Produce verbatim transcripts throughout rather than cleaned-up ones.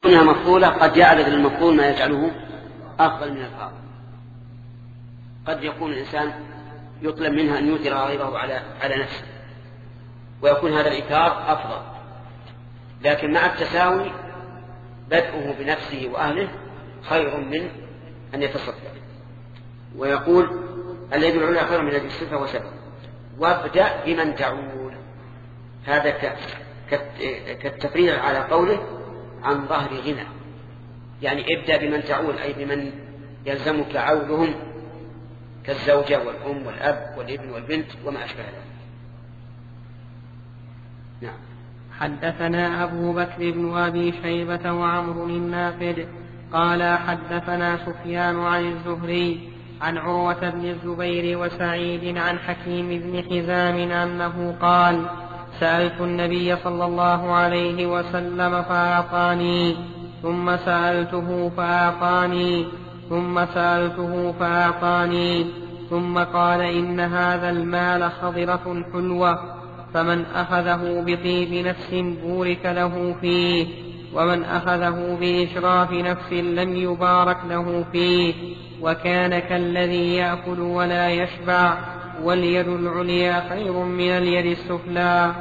كونها مفضولة قد يعرض للمفضول ما يجعله أفضل من الفاضل. قد يكون الإنسان يطلب منها أن يؤثر غيره على على نفسه ويكون هذا الإيثار أفضل، لكن مع التساوي بدءه بنفسه وأهله خير من أن يتصدق. ويقول الذي العلا خير من الذي الصفة وسبب. وابدأ بمن تعول، هذا كالتفريع على قوله عن ظهر غنى، يعني ابدأ بمن تعول أي بمن يلزمك عولهم كالزوجة والأم والأب والابن والبنت وما أشبه ذلك. نعم. حدثنا أبو بكر بن أبي شيبة وعمر الناقد قال حدثنا سفيان عن الزهري عن عروة بن الزبير وسعيد عن حكيم بن حزام أنه قال سألت النبي صلى الله عليه وسلم فأعطاني، ثم سألته فأعطاني، ثم سألته فأعطاني، ثم قال إن هذا المال خضرة حلوة، فمن أخذه بطيب نفس بورك له فيه، ومن أخذه بإشراف نفس لم يبارك له فيه، وكان كالذي يأكل ولا يشبع، واليد العليا خير من اليد السفلى.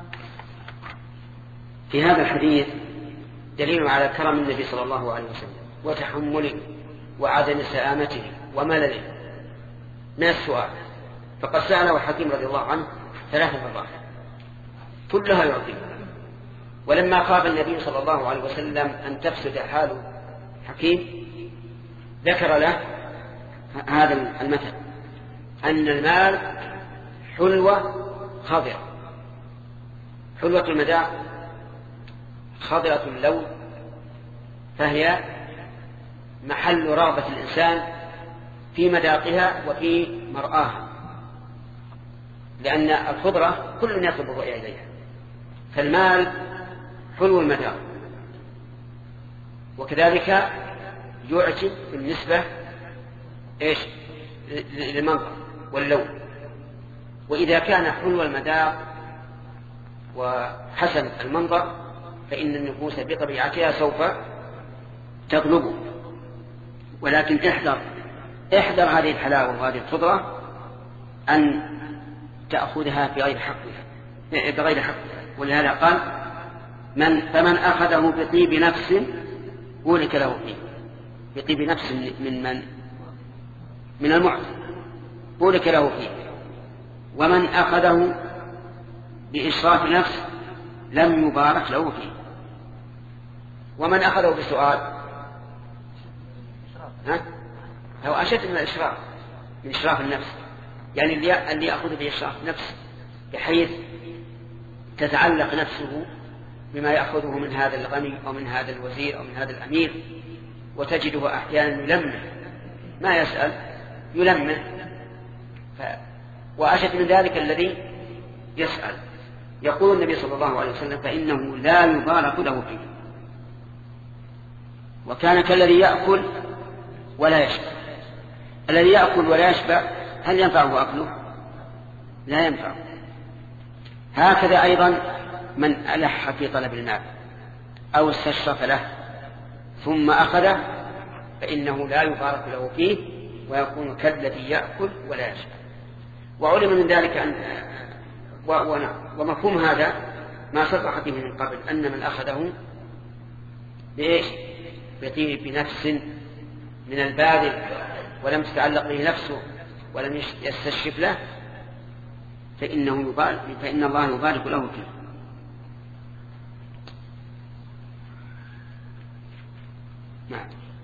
في هذا الحديث دليل على كرم النبي صلى الله عليه وسلم وتحمله وعدم سآمته وملله من السؤال، فقد سأله حكيم رضي الله عنه ثلاث مرات كلها يعطيه. ولما خاف النبي صلى الله عليه وسلم أن تفسد حال حكيم ذكر له هذا المثل أن المال حلوة خضرة، حلوة المذاق خضرة اللون، فهي محل رغبة الإنسان في مذاقها وفي مرآها، لأن الخضرة كل يطلب الرؤية إليها. فالمال حلو المذاق، وكذلك يعجب بالنسبة إيش للمنظر واللون. وإذا كان حلو المذاق وحسن المنظر فإن النفوس بطبيعتها سوف تغلبه. ولكن احذر احذر هذه الحلاوة وهذه الخضرة أن تأخذها في غير حقها بغير حقها. ولهذا قال من فمن أخذه بطيب نفس بورك له فيه، بطيب نفس من من من المعطي بورك له فيه، ومن أخذه بإشراف نفس لم يبارك له فيه. ومن أخذه بسؤال ها هو أشد من الإشراف، من إشراف النفس، يعني اللي يأخذ بإشراف نفس بحيث تتعلق نفسه بما يأخذه من هذا الغني أو من هذا الوزير أو من هذا الأمير، وتجده أحيانا يلمه ما يسأل يلمه. ف... وأشد من ذلك الذي يسأل. يقول النبي صلى الله عليه وسلم فإنه لا يبارك له فيه، وكان كالذي يأكل ولا يشبع. الذي يأكل ولا يشبع هل ينفعه أكله؟ لا ينفعه. هكذا أيضا من ألح في طلب المال أو استشرف له ثم أخذه فإنه لا يبارك له فيه ويكون كالذي يأكل ولا يشبع. وعلم من ذلك أن ومفهوم هذا ما صرح به من قبل أن من أخذه بإيش بطيب بنفس من الباذل ولم تتعلق به نفسه ولم يستشرف له فإنه يبارك فإن الله يبارك له فيه. نعم.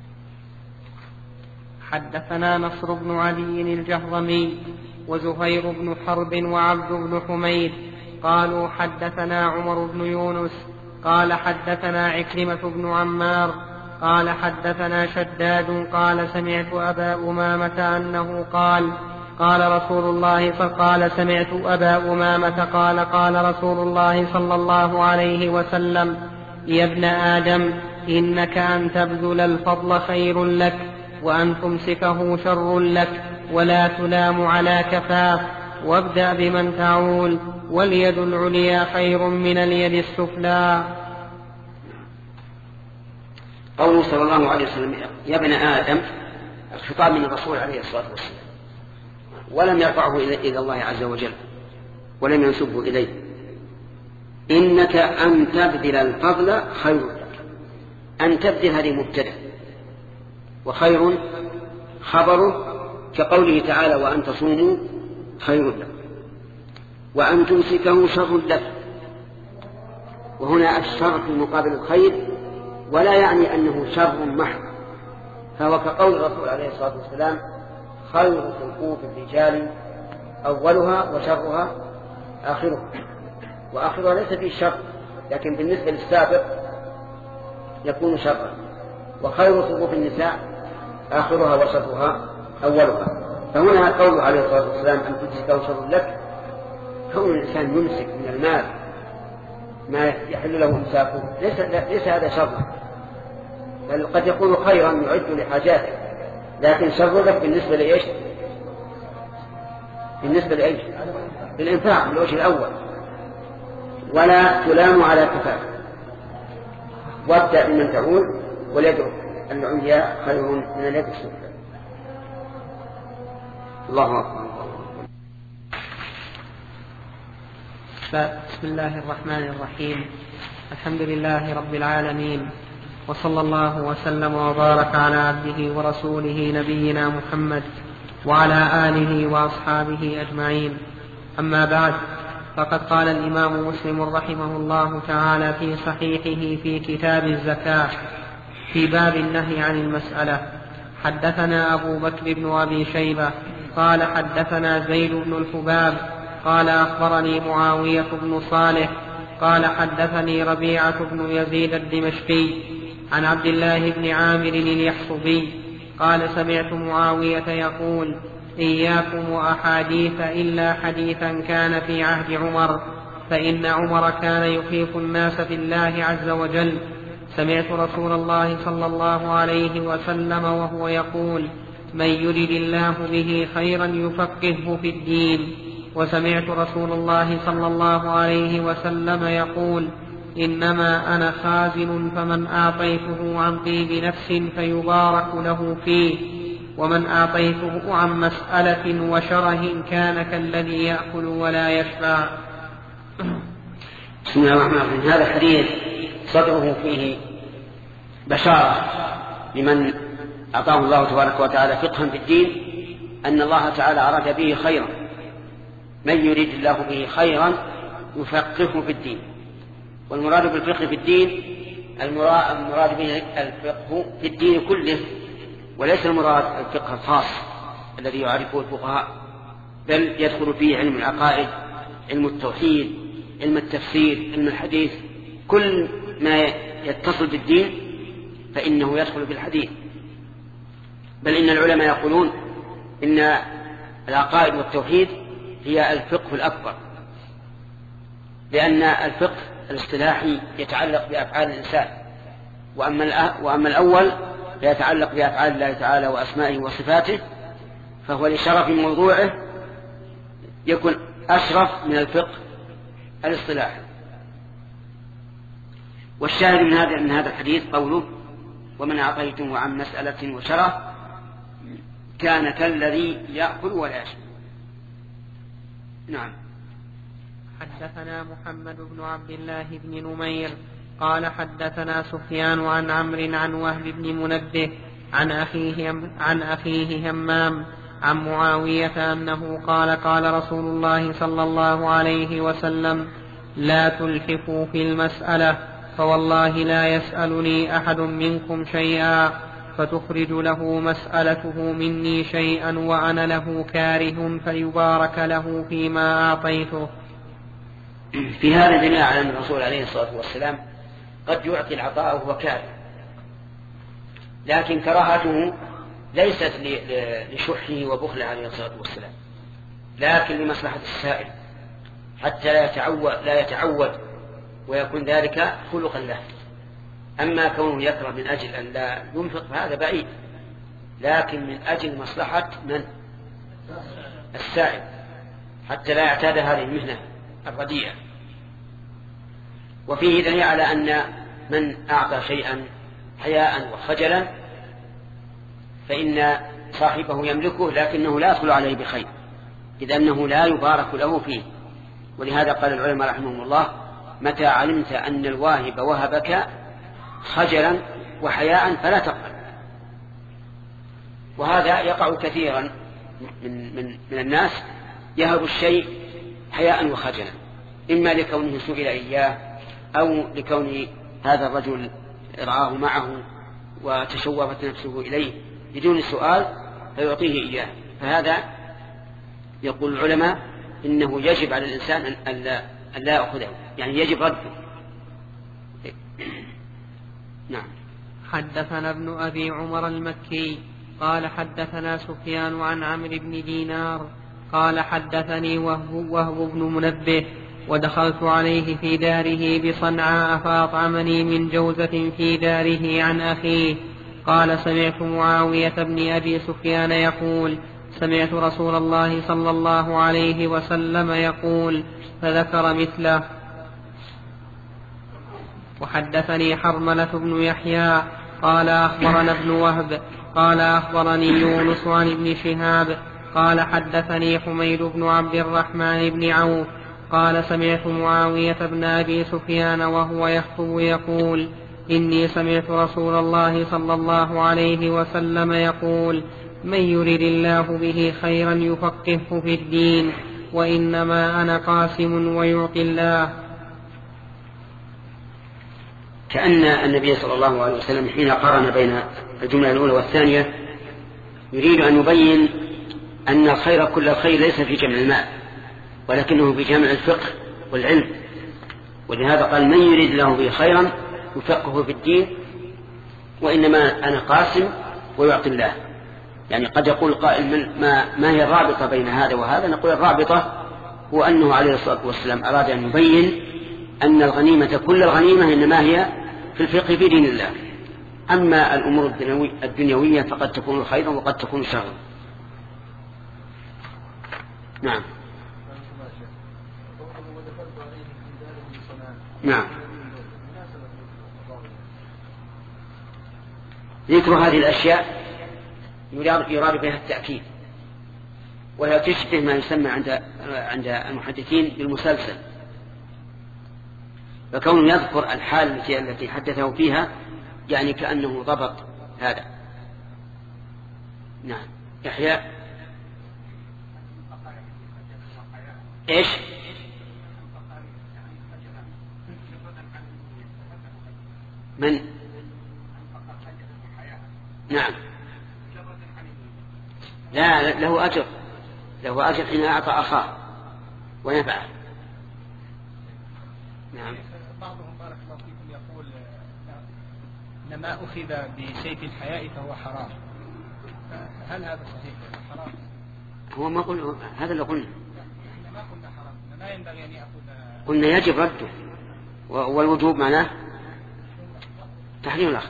حدثنا نصر بن علي الجهضمي وزهير بن حرب وعبد بن حميد قالوا حدثنا عمر بن يونس قال حدثنا عكرمة بن عمار قال حدثنا شداد قال سمعت أبا أمامة أنه قال قال رسول الله فقال سمعت أبا أمامة قال قال رسول الله صلى الله عليه وسلم يا ابن آدم إنك أن تبذل الفضل خير لك وأن تمسكه شر لك ولا تلام على كفاف وابدأ بمن تعول واليد العليا خير من اليد السفلى. قوله صلى الله عليه وسلم يا ابن آدم الخطاب من الرسول عليه الصلاة والسلام، ولم يرفعه إلى الله عز وجل ولم ينسبه إليه. إنك أن تبذل الفضل خير لك. أن تبذل هذه مبتدأ، وخير خبره، كقوله تعالى وأن تصوموا خير لك، وأن تمسكه شر لك. وهنا الشر في مقابل الخير، ولا يعني أنه شر محض، فهو كقول الرسول عليه الصلاة والسلام خير صفوف الرجال أولها وشرها آخرها. وآخرها ليس فيه شر، لكن بالنسبة للسابق يكون شرا. وخير صفوف النساء آخرها وشرها أولها. فهنا قول عليه الصلاة والسلام أن تمسكه شر لك، كون الإنسان يمسك من المال ما يحل له إمساكه ليس, ليس هذا شرا، بل قد يكون خيرا يعد لحاجاته، لكن شر لك بالنسبة لإيش؟ بالنسبة لإيش؟ للإنفاق بالوجه الأول. ولا تلام على كفاف، وابدأ بمن تعول، واليد العليا خير من اليد السفلى. الله أكبر. بسم الله الرحمن الرحيم. الحمد لله رب العالمين، وصلى الله وسلم وبارك على عبده ورسوله نبينا محمد وعلى آله وأصحابه أجمعين. أما بعد، فقد قال الإمام مسلم رحمه الله تعالى في صحيحه في كتاب الزكاة في باب النهي عن المسألة: حدثنا أبو بكر بن أبي شيبة قال حدثنا زيد بن الحباب قال أخبرني معاوية بن صالح قال حدثني ربيعة بن يزيد الدمشقي عن عبد الله بن عامر اليحصبي قال سمعت معاوية يقول: إياكم وأحاديث إلا حديثا كان في عهد عمر، فإن عمر كان يخيف الناس في الله عز وجل. سمعت رسول الله صلى الله عليه وسلم وهو يقول: من يرد الله به خيرا يفقهه في الدين. وسمعت رسول الله صلى الله عليه وسلم يقول: إنما أنا خازن، فمن أعطيته عن طيب نفس فيبارك له فيه، ومن أعطيته عن مسألة وشره كان كالذي يأكل ولا يشبع. بسم الله الرحمن الرحيم. هذا الحديث صدره فيه بشارة لمن أعطاه الله تبارك وتعالى فقها في الدين، أن الله تعالى أراد به خيرا. من يريد الله به خيرا يفقهه في الدين. والمراد بالفقه في الدين المراد به الفقه في الدين كله، وليس المراد الفقه الخاص الذي يعرفه الفقهاء، بل يدخل فيه علم العقائد، علم التوحيد، علم التفسير، علم الحديث. كل ما يتصل بالدين فإنه يدخل في الحديث. بل إن العلماء يقولون إن العقائد والتوحيد هي الفقه الأكبر، لأن الفقه الاصطلاحي يتعلق بأفعال الإنسان، وأما, وأما الأول يتعلق بأفعال الله تعالى وأسمائه وصفاته، فهو لشرف موضوعه يكون أشرف من الفقه الاصطلاحي. والشاهد من هذا من هذا الحديث قوله: ومن أعطيته عن مسألة وشره كان كالذي يأكل ولا يشبع. نعم. حدثنا محمد بن عبد الله بن نمير قال حدثنا سفيان عن عمرو عن وهب بن منبه عن أخيه, عن أخيه همام عن معاوية أنه قال: قال رسول الله صلى الله عليه وسلم: لا تلحفوا في المسألة، فوالله لا يسألني أحد منكم شيئا فتخرج له مسألته مني شيئا وأنا له كاره فيبارك له فيما أعطيته. في هذا دليل على أن الرسول عليه الصلاة والسلام قد يعطي العطاء وهو كاره، لكن كراهته ليست لشحه وبخله عليه الصلاة والسلام، لكن لمصلحة السائل حتى لا يتعود, لا يتعود ويكون ذلك خلقا له. أما كونه يكره من أجل أن لا ينفق فهذا بعيد، لكن من أجل مصلحة من؟ السائل، حتى لا يعتاد هذه المهنة الرديئة. وفيه دليل على أن من أعطى شيئا حياء وخجلا فإن صاحبه يملكه لكنه لا يدخل عليه بخير، إذ أنه لا يبارك له فيه. ولهذا قال العلماء رحمهم الله: متى علمت أن الواهب وهبك خجلا وحياء فلا تقبل. وهذا يقع كثيرا من, من, من الناس، يهب الشيء حياء وخجلا، إما لكونه سئل إياه أو لكون هذا الرجل رعاه معه وتشوفت نفسه إليه بدون السؤال فيعطيه إياه. فهذا يقول العلماء إنه يجب على الإنسان أن لا يأخذه، يعني يجب رده. نعم. حدثنا ابن أبي عمر المكي قال حدثنا سفيان عن عمرو بن دينار قال حدثني وهب, وهب بن منبه ودخلت عليه في داره بصنعاء فأطعمني من جوزة في داره عن أخيه. قال سمعت معاوية بن أبي سفيان يقول سمعت رسول الله صلى الله عليه وسلم يقول، فذكر مثله. وحدثني حرملة بن يحيى قال أخبرنا ابن وهب قال أخبرني يونس عن ابن شهاب قال حدثني حميد بن عبد الرحمن بن عوف قال سمعت معاوية بن أبي سفيان وهو يخطب يقول إني سمعت رسول الله صلى الله عليه وسلم يقول من يرد الله به خيرا يفقهه في الدين وإنما أنا قاسم ويعطي الله. كأن النبي صلى الله عليه وسلم حين قارن بين الجملة الأولى والثانية يريد أن يبين أن الخير كل الخير ليس في جمع المال ولكنه في جمع الفقه والعلم. ولهذا قال من يريد الله به خيرا يفقهه في الدين وإنما أنا قاسم ويعطي الله. يعني قد يقول قائل ما, ما هي الرابطة بين هذا وهذا؟ نقول الرابطة هو أنه عليه الصلاة والسلام أراد أن يبين أن الغنيمة كل الغنيمة إنما هي في الفقه في دين الله، أما الأمور الدنيوية فقد تكون خيرا وقد تكون شرا. نعم. نعم. ذكر هذه الأشياء يراد بها التأكيد، وهي تشبه ما يسمى عند عند المحدثين بالمسلسل، فكون يذكر الحال التي التي حدثه فيها يعني كأنه ضبط هذا. نعم. يحيى ايش؟ من؟ نعم. لا، له أجر، له أجر حين أعطى أخاه ونفعه. نعم. بعضهم بارك الله فيكم يقول إن ما أخذ بسيف الحياء فهو حرام، هل هذا صحيح حرام؟ هو ما قلنا هذا اللي قلنا، ما قلنا حرام، ما ينبغي أن يأخذ، قلنا يجب رده، والوجوب معناه تحريم الأخذ.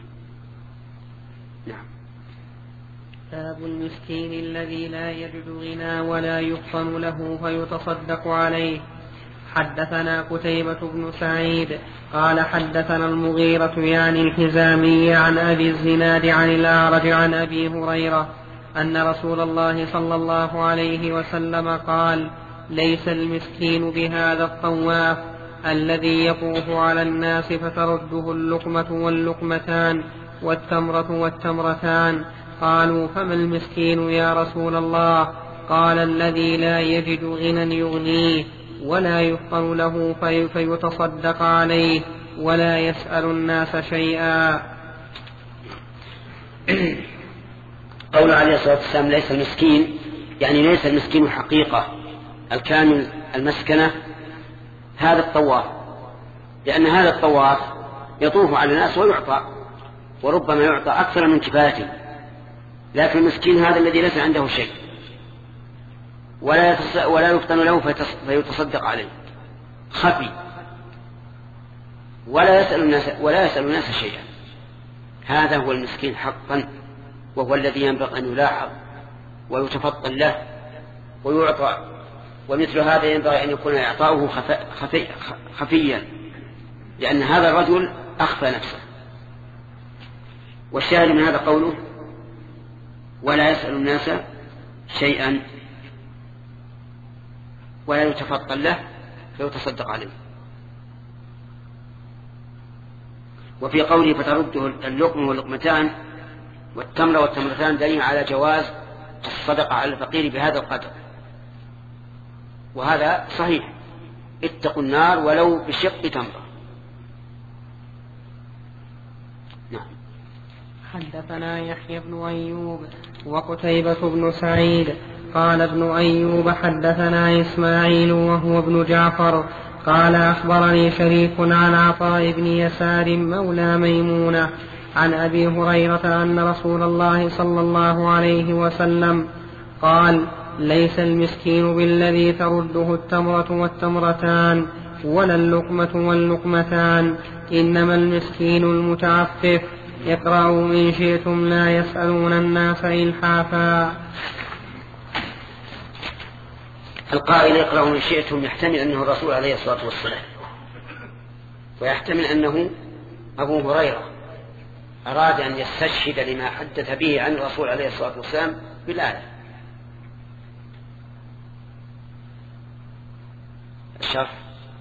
نعم. باب المسكين الذي لا يجد غنى ولا يفطن له فيتصدق عليه. حدثنا قتيبة بن سعيد قال حدثنا المغيرة يعني الحزامي عن أبي الزناد عن الأعرج عن أبي هريرة أن رسول الله صلى الله عليه وسلم قال ليس المسكين بهذا الطواف الذي يطوف على الناس فترده اللقمة واللقمتان والتمرة والتمرتان. قالوا فما المسكين يا رسول الله؟ قال الذي لا يجد غنى يغنيه ولا يفطن له في فيتصدق عليه ولا يسأل الناس شيئا. قول عليه الصلاة والسلام ليس المسكين يعني ليس المسكين حقيقة الكامل المسكنة هذا الطواف، لأن هذا الطواف يطوف على الناس ويعطى، وربما يعطى أكثر من كفايته، لكن المسكين هذا الذي ليس عنده شيء ولا ولا يفطن له فيتصدق عليه خفي ولا يسأل الناس ولا يسأل الناس شيئا. هذا هو المسكين حقا، وهو الذي ينبغي أن يلاحظ ويتفطن له ويعطى، ومثل هذا ينبغي أن يكون إعطاؤه خفي خفيا، لأن هذا الرجل أخفى نفسه والشاهد من هذا قوله ولا يسأل الناس شيئا ولا يتفضل له فيتصدق عليه. وفي قوله فترده اللقم واللقمتان والتمر والتمرتان دليل على جواز الصدقة على الفقير بهذا القدر، وهذا صحيح، اتقوا النار ولو بشق تمرة. نعم. حدثنا يحيى بن أيوب وقتيبة بن سعيد قال ابن أيوب حدثنا إسماعيل وهو ابن جعفر قال أخبرني شريك عن عطاء بن يسار مولى ميمونة عن أبي هريرة أن رسول الله صلى الله عليه وسلم قال ليس المسكين بالذي ترده التمرة والتمرتان ولا اللقمة واللقمتان، إنما المسكين المتعفف. اقرأوا إن شئتم لا يسألون الناس إلحافا. القائل اقرأوا إن شئتم يحتمل أنه الرسول عليه الصلاة والسلام، ويحتمل أنه أبو هريرة أراد أن يستشهد لما حدث به عن الرسول عليه الصلاة والسلام بالآية. الشرح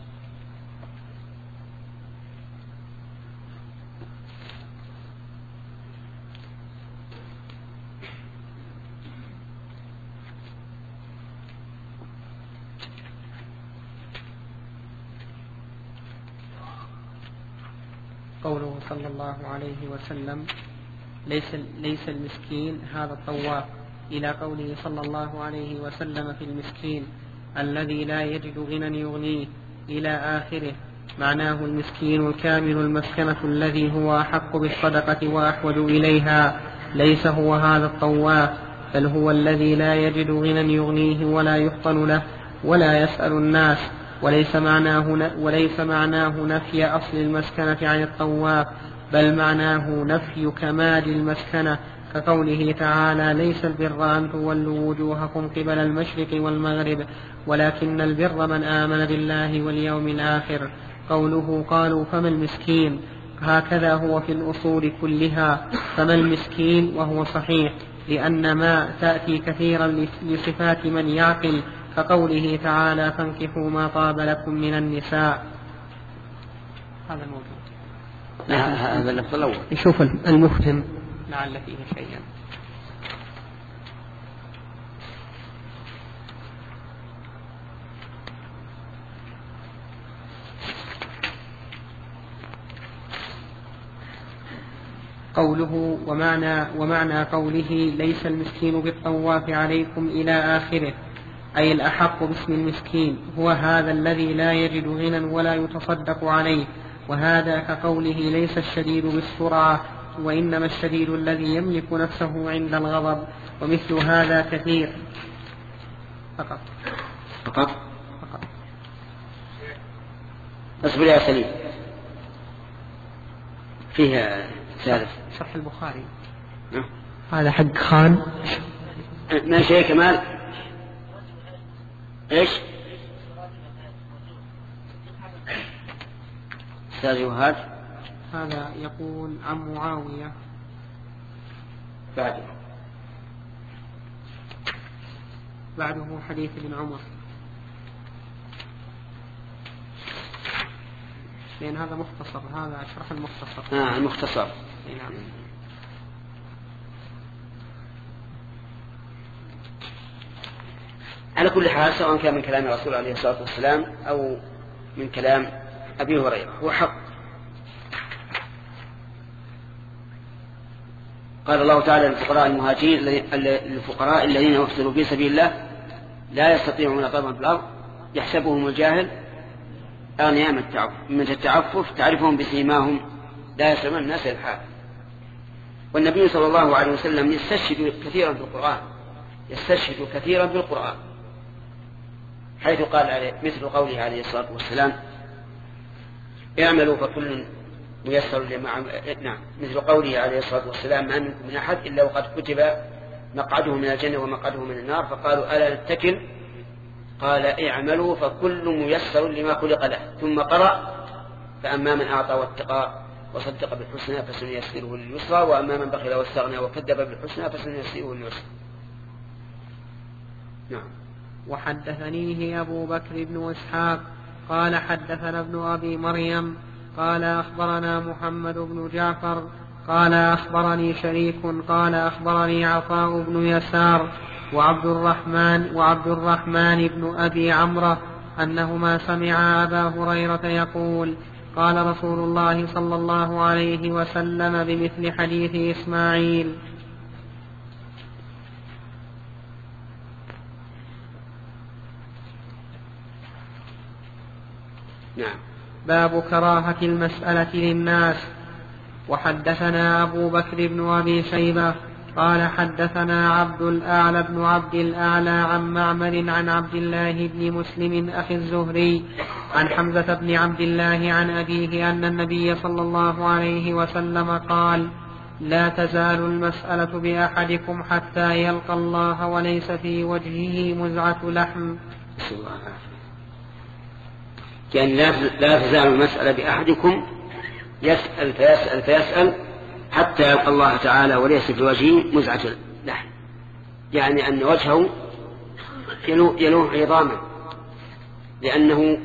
قوله صلى الله عليه وسلم ليس, ليس المسكين هذا الطواف، إلى قوله صلى الله عليه وسلم في المسكين الذي لا يجد غنى يغنيه إلى آخره، معناه المسكين الكامل المسكنة الذي هو أحق بالصدقة وأحوج إليها، ليس هو هذا الطواف، بل هو الذي لا يجد غنى يغنيه ولا يفطن له ولا يسأل الناس. وليس معناه, وليس معناه نفي أصل المسكنة عن الطواف، بل معناه نفي كمال المسكنة، كقوله تعالى ليس البر أن تولوا وجوهكم قبل المشرق والمغرب ولكن البر من آمن بالله واليوم الآخر. قوله قالوا فما المسكين، هكذا هو في الأصول كلها، فما المسكين، وهو صحيح لأن ما تأتي كثيرا لصفات من يعقل، كقوله تعالى فانكحوا ما طاب لكم من النساء. هذا الموجود. هذا اللفظ الأول. نشوف المفهم لعل فيه شيئا. قوله ومعنى, ومعنى قوله ليس المسكين بالطواف عليكم إلى آخره، أي الأحق باسم المسكين هو هذا الذي لا يجد غنى ولا يتصدق عليه، وهذا كقوله ليس الشديد بالسرعة وإنما الشديد الذي يملك نفسه عند الغضب، ومثل هذا كثير. فقط فقط فقط اصبر يا سليم، فيها ثالث شرح البخاري. أه؟ هذا حق خان ما شيء كمال ايش استاذ وهاد؟ هذا يقول عن معاوية بعده بعده حديث ابن عمر، لأن هذا مختصر، هذا شرح المختصر. آه المختصر. نعم. على كل حال سواء كان من كلام الرسول عليه الصلاة والسلام أو من كلام أبي هريرة هو حق. قال الله تعالى للفقراء المهاجرين الفقراء الذين أحصروا في سبيل الله لا يستطيعون ضربا في الأرض يحسبهم الجاهل أغنياء من التعفف تعرفهم بسيماهم لا يسلمون الناس الحال. والنبي صلى الله عليه وسلم يستشهد كثيرا في القرآن، يستشهد كثيرا في القرآن، حيث قال عليه مثل قوله عليه الصلاة والسلام اعملوا فكل ميسر لما عمل. نعم، مثل قوله عليه الصلاة والسلام ما منكم من أحد إلا وقد كتب مقعده من الجنة ومقعده من النار، فقالوا ألا نتكل؟ قال اعملوا فكل ميسر لما خلق له، ثم قرأ فأما من أعطى واتقى وصدق بالحسنى فسنيسره لليسرى وأما من بخل واستغنى وكذب بالحسنى فسنيسره لليسرى. نعم. وحدثنيه أبو بكر بن إسحاق قال حدثنا ابن أبي مريم قال أخبرنا محمد بن جعفر قال أخبرني شريك قال أخبرني عطاء بن يسار وعبد الرحمن وعبد الرحمن بن أبي عمرو أنهما سمعا أبا هريرة يقول قال رسول الله صلى الله عليه وسلم بمثل حديث إسماعيل. نعم. باب كراهة المسألة للناس. وحدثنا أبو بكر بن أبي شيبة قال حدثنا عبد الأعلى بن عبد الأعلى عن معمر عن عبد الله بن مسلم أخي الزهري عن حمزة بن عبد الله عن أبيه أن النبي صلى الله عليه وسلم قال لا تزال المسألة بأحدكم حتى يلقى الله وليس في وجهه مزعة لحم. يعني لا تزال المسألة بأحدكم يسأل فيسأل فيسأل حتى يلقى الله تعالى وليس في وجهه مزعة لحم، يعني أن وجهه يلوح عظاما لأنه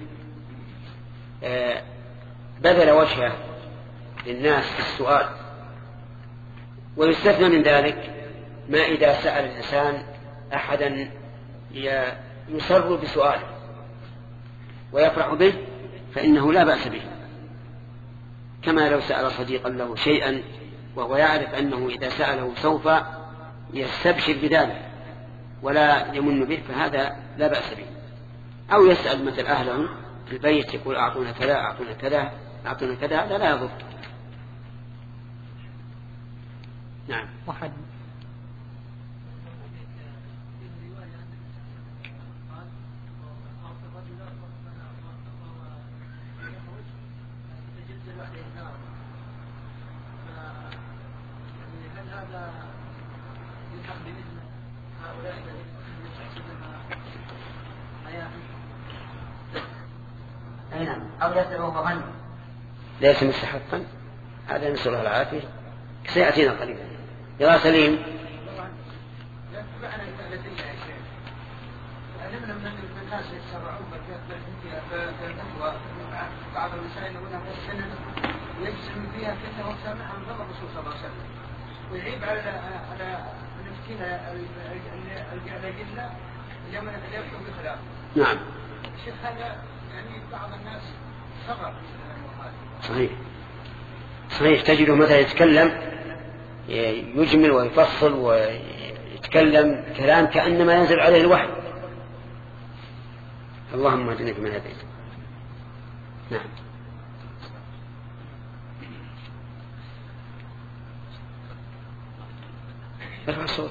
بذل وجهه للناس في السؤال. ويستثنى من ذلك ما إذا سأل الإنسان أحدا يسر بسؤاله ويفرح به فإنه لا بأس به، كما لو سأل صديقا له شيئا وهو يعرف أنه إذا سأله سوف يستبشر بذلك ولا يمن به فهذا لا بأس به. أو يسأل مثل أهله في البيت يقول أعطونا كذا أعطونا كذا أعطونا كذا، هذا لا يضر. نعم. واحد أو يسأله ظن ليس مستحقا، هذا نسأل الله العافية سيأتينا قريبا. يا سليم علمنا من الناس يتسرعون بعض المسائل يقولها السنة ويجزم فيها فتنة وسامعها من الرسول صلى الله عليه وسلم ويعيب على على نفتينا الأدلة اليوم يكتب بخلاف. نعم. الشيخ هذا يعني بعض الناس صغر. صحيح صحيح. تجده مثلا يتكلم يجمل ويفصل ويتكلم كلام كأنما ينزل عليه الوحي. اللهم اهدنا فيمن هديت. نعم. ارفع الصوت.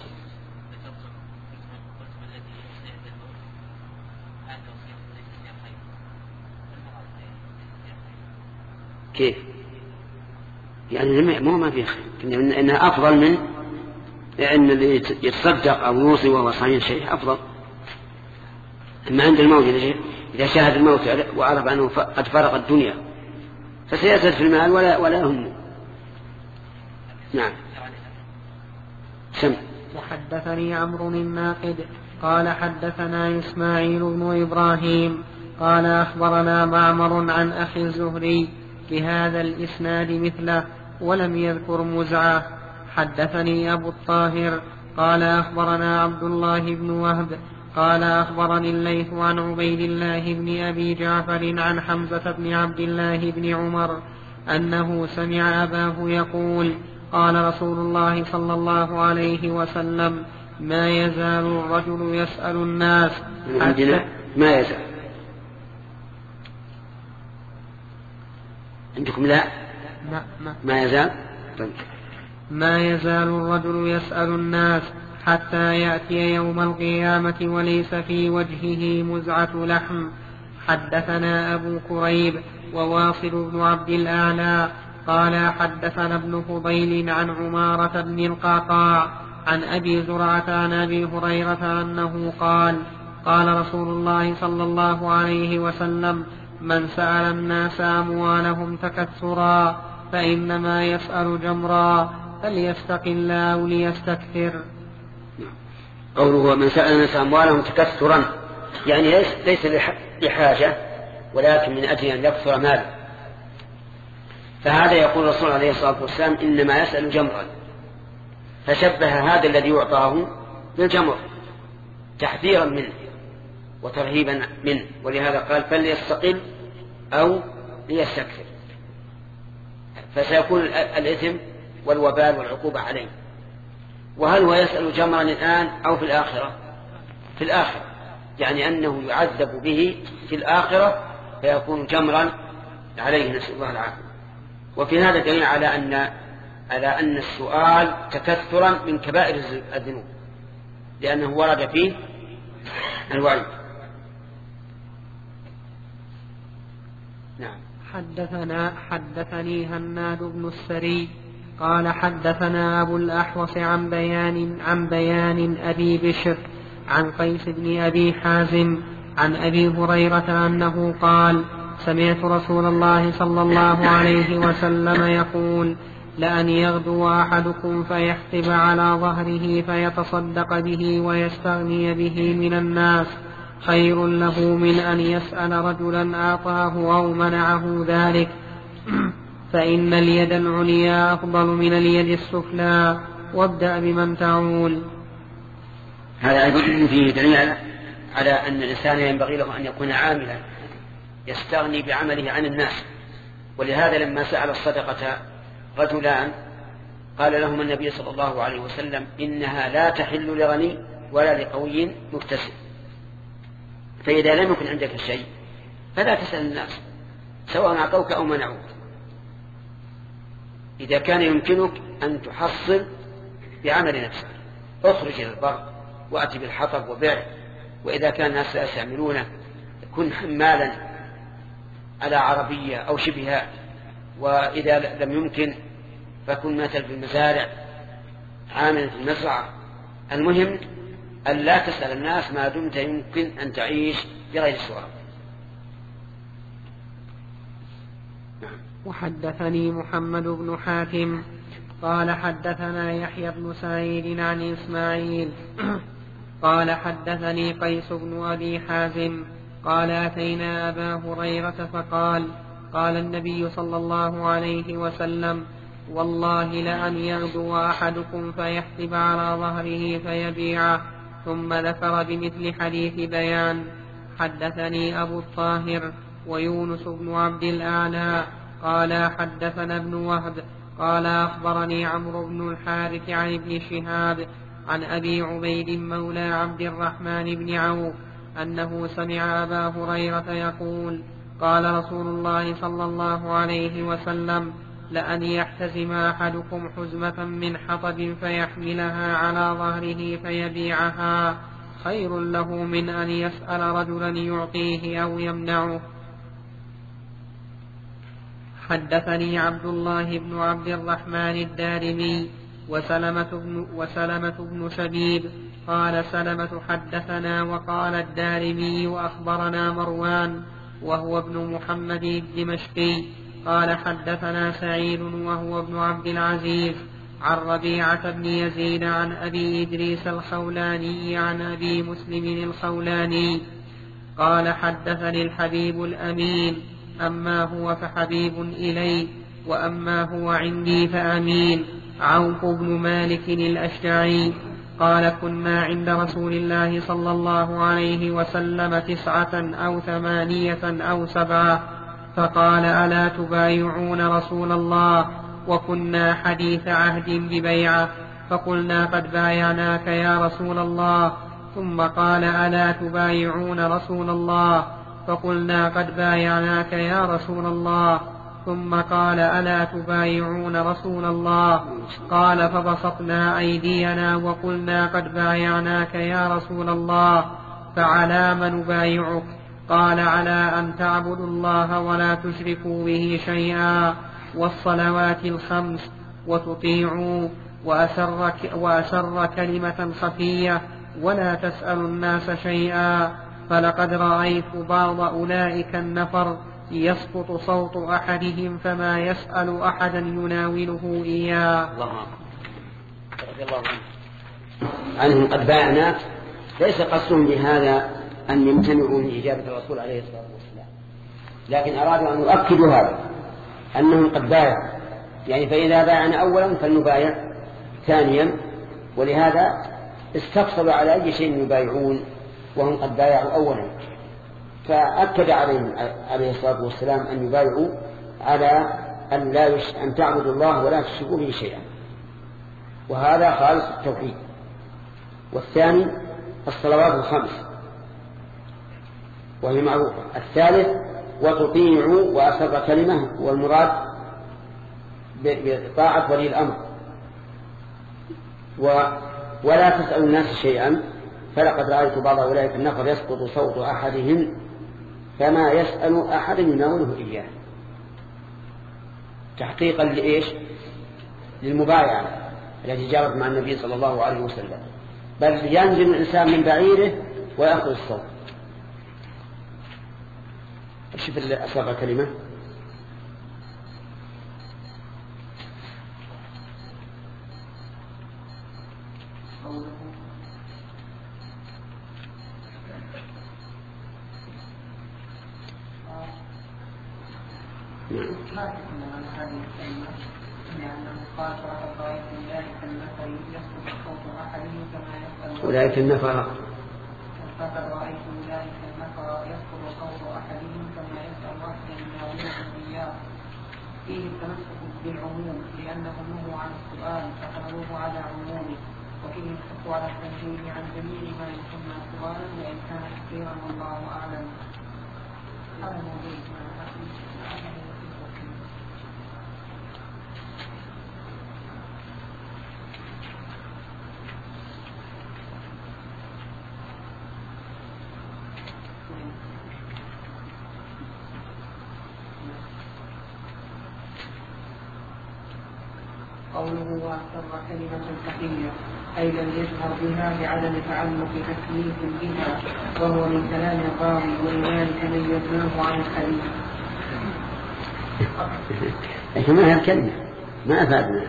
كيف؟ يعني مو ما في خير، إنها أفضل من أن اللي يتصدق أو يوصي وهو صحيح شيء أفضل. أما عند الموت إذا شاهد الموت وعرف أنه قد فرق الدنيا فسيزهد في المال ولا ولا يهمه. نعم. سم. وحدثني عمرو الناقد قال حدثنا إسماعيل بن إبراهيم قال أخبرنا معمر عن أخي الزهري بهذا الإسناد مثله ولم يذكر مزعة. حدثني أبو الطاهر قال أخبرنا عبد الله بن وهب قال أخبرني الليث عن عبيد الله بن أبي جعفر عن حمزة بن عبد الله بن عمر أنه سمع أباه يقول قال رسول الله صلى الله عليه وسلم ما يزال الرجل يسأل الناس عندنا ما يزال. عندكم لا ما, ما. ما يزال. طيب. ما يزال الرجل يسأل الناس حتى يأتي يوم القيامة وليس في وجهه مزعة لحم. حدثنا أبو كريب وواصل بن عبد الأعلى قال حدثنا ابن فضيل عن عمارة بن القعقاع عن أبي زرعة عن أبي هريرة أنه قال قال رسول الله صلى الله عليه وسلم من سأل الناس أموالهم تكثرا فإنما يسأل جمرا فليستقل أو ليستكثر. قوله من سأل الناس أموالهم تكثرا يعني ليس لحاجة ولكن من أجل أن يكثر ماله، فهذا يقول الرسول عليه الصلاة والسلام إنما يسأل جمرا، فشبه هذا الذي يعطاه بالجمر تحذيرا منه وترهيبا منه، ولهذا قال فليستقل أو ليستكثر، فسيكون الإثم والوبال والعقوبة عليه. وهل هو يسأل جمرا الآن أو في الآخرة؟ في الآخرة، يعني أنه يعذب به في الآخرة فيكون جمرا عليه، نسأل الله العافية. وفي هذا دليل على أن على أن السؤال تكثرا من كبائر الذنوب، لأنه ورد فيه الوعيد. نعم. حدثنا حدثني هناد بن السري قال حدثنا أبو الأحوص عن بيان عن بيان أبي بشر عن قيس بن أبي حازم عن أبي هريرة أنه قال سمعت رسول الله صلى الله عليه وسلم يقول لأن يغدو أحدكم فيحتب على ظهره فيتصدق به ويستغني به من الناس خير له من أن يسأل رجلا أعطاه أو منعه ذلك، فإن اليد العليا أفضل من اليد السفلى، وابدأ بمن تعول. هذا أيضا فيه دليل على أن الإنسان ينبغي له أن يكون عاملا يستغني بعمله عن الناس. ولهذا لما سأل الصدقة رجلان قال لهم النبي صلى الله عليه وسلم إنها لا تحل لغني ولا لقوي مكتسب، فإذا لم يكن عندك شيء فلا تسأل الناس سواء أعطوك أو منعوك. إذا كان يمكنك أن تحصل بعمل نفسك اخرج إلى البر وأتي بالحطب وبيع، وإذا كان الناس لا يستعملونه كن حمالا على عربية أو شبهها، وإذا لم يمكن فكن مثل في المزارع عاملا في المزرعة. المهم أن لا تسأل الناس ما دمت يمكن أن تعيش بغير سؤال. وحدثني محمد بن حاتم قال حدثنا يحيى بن سعيد عن إسماعيل قال حدثني قيس بن أبي حازم قال أتينا أبا هريرة فقال قال النبي صلى الله عليه وسلم والله لأن يغدو أحدكم فيحتب على ظهره فيبيعه، ثم ذكر بمثل حديث بيان. حدثني أبو الطاهر ويونس بن عبد الأعلى قال حدثنا ابن وهب قال أخبرني عمرو بن الحارث عن ابن شهاب عن أبي عبيد مولى عبد الرحمن بن عوف أنه سمع أبا هريرة يقول قال رسول الله صلى الله عليه وسلم لأن يحتزم أحدكم حزمة من حطب فيحملها على ظهره فيبيعها خير له من أن يسأل رجلا يعطيه أو يمنعه. حدثني عبد الله بن عبد الرحمن الدارمي وسلمة بن, وسلمة بن شبيب قال سلمة حدثنا وقال الدارمي أخبرنا مروان وهو ابن محمد الدمشقي قال حدثنا سعيد وهو ابن عبد العزيز عن ربيعة بن يزيد عن أبي إدريس الخولاني عن أبي مسلم الخولاني قال حدثني الحبيب الأمين أما هو فحبيب إلي وأما هو عندي فأمين عوف بن مالك الأشجعي قال كنا عند رسول الله صلى الله عليه وسلم تسعة أو ثمانية أو سبعة فقال ألا تبايعون رسول الله وكنا حديث عهد ببيعة فقلنا قد بايعناك يا رسول الله ثم قال ألا تبايعون رسول الله فقلنا قد بايعناك يا رسول الله ثم قال ألا تبايعون رسول الله قال فبسطنا أيدينا وقلنا قد بايعناك يا رسول الله فعلى ما نبايعك قال على أن تعبدوا الله ولا تشركوا به شيئا والصلوات الخمس وتطيعوا وأسر, وأسر كلمة خفية ولا تسألوا الناس شيئا فلقد رأيت بعض أولئك النفر يسقط صوت أحدهم فما يسأل أحدا يناوله إياه. الله رضي الله عنه عنهم قد بايعنا، ليس قصدهم بهذا أن يمتنعوا من إجابة الرسول عليه الصلاة والسلام، لكن أرادوا أن يؤكدوا هذا أنهم قد بايعوا، يعني فإذا بايعنا أولا فلنبايع ثانيا، ولهذا استفصلوا على أي شيء يبايعون وهم قد بايعوا أولا، فأكد عليهم عليه الصلاة والسلام أن يبايعوا على أن, لا يش... أن تعبدوا الله ولا تشركوا به شيئا، وهذا خالص التوحيد. والثاني الصلوات الخمس وهي معروفة. الثالث وتطيعوا وأسر كلمة، والمراد بطاعة ولي الأمر. و... ولا تسألوا الناس شيئا، فلقد رأيت بعض أولئك النفر يسقط صوت أحدهم فما يسأل أحد يناوله إياه، تحقيقا لإيش؟ للمبايعة التي جرت مع النبي صلى الله عليه وسلم. بل ينزل الإنسان من بعيره ويأخذ الصوت. شوف أسرع كلمة ما تكلم عن هذه الكلمة لأنه قال ولقد رأيت أولئك النفر يسقط صوت أحدهم كما يسأل أولئك النفر لقد رأيت أولئك النفر يسقط صوت أحدهم كما يسأل أحدا يناوله إياه. فيه التمسك بالعموم لأنهم نهوا عن السؤال فحملوه على عمومه، وفيه الحث على التنزيه عن جميع ما يسمى سؤالا وإن كان كثيرا والله أعلم. هذا موضوع قوله وأسر كلمة التحية أي لم يجهر بها بعدم تعلق تكليف بها، وهو من كلام الراوي ولذلك ميزناه عن الحديث. لكن ما هي الكلمة ما أفادنا.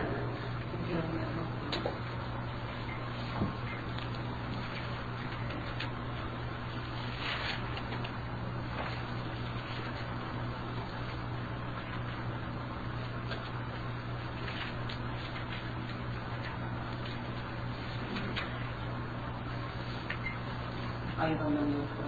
أيضا لم يذكر.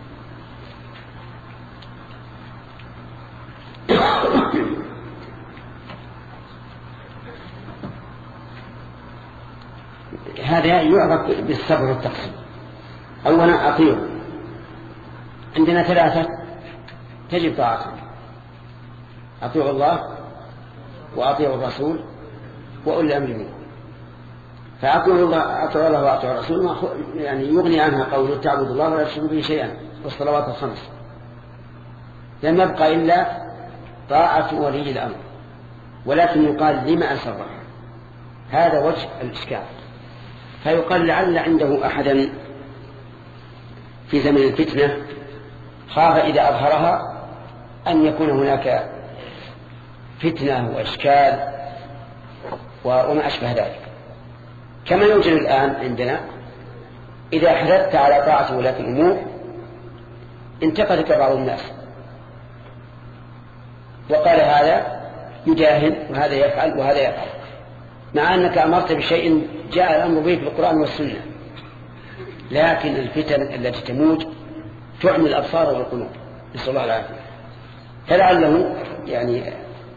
هذا يعرف بالصبر والتقسيم. أولا أطيعوا، عندنا ثلاثة تجب طاعتهم: أطيعوا الله وأطيعوا الرسول وأولي الأمر منكم. فأطيعوا الله أطيعوا الله وأطيعوا الرسول يعني يغني عنها قوله تعبد الله ولا تشركوا به شيئا والصلوات الخمس، لم يبقى إلا طاعة ولي الأمر. ولكن يقال لما أسره، هذا وجه الإشكال. فيقال لعل عنده أحدا في زمن الفتنة خاف إذا أظهرها أن يكون هناك فتنة وإشكال وما أشبه ذلك، كما يوجد الآن عندنا. إذا حرصت على طاعة ولاة الأمور انتقدك بعض الناس وقال هذا يجاهد وهذا يفعل وهذا يفعل، مع أنك أمرت بشيء جاء الأمر به في القرآن والسنة. لكن الفتن التي تموج تعمي الأبصار والقلوب، نسأل الله العافية. فلعله يعني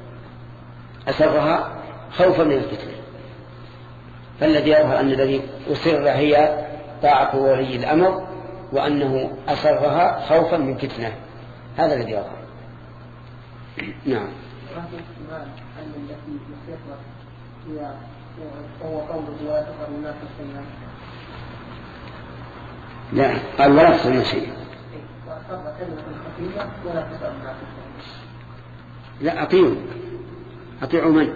أسرها خوفا من الفتنة. فالذي يظهر أن الذي أسر هي طاعة ولي الأمر، وأنه أسرها خوفا من فتنة، هذا الذي يظهر. نعم. هو قوله ولا تقربوا الناس شيئا. لا قال ولا تسألون شيئا. وأسر كلمة خفيفة ولا تسألوا الناس شيئا. لا أطيعوا أطيعوا من؟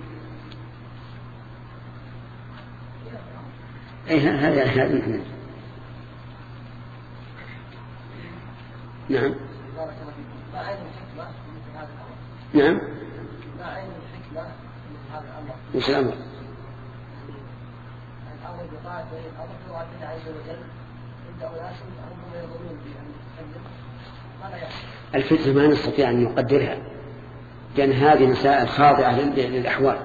أي هذا هذا نحن. نعم. نعم. لا أين الحكمة من هذا الأمر؟ وش الأمر؟ الأمر بطاعة ولي الأمر وربنا عز وجل عند أناس هم يظنون بأن يتكلم ماذا يحصل؟ الفتنة ما نستطيع أن نقدرها، لأن هذه مسائل خاضعة للأحوال.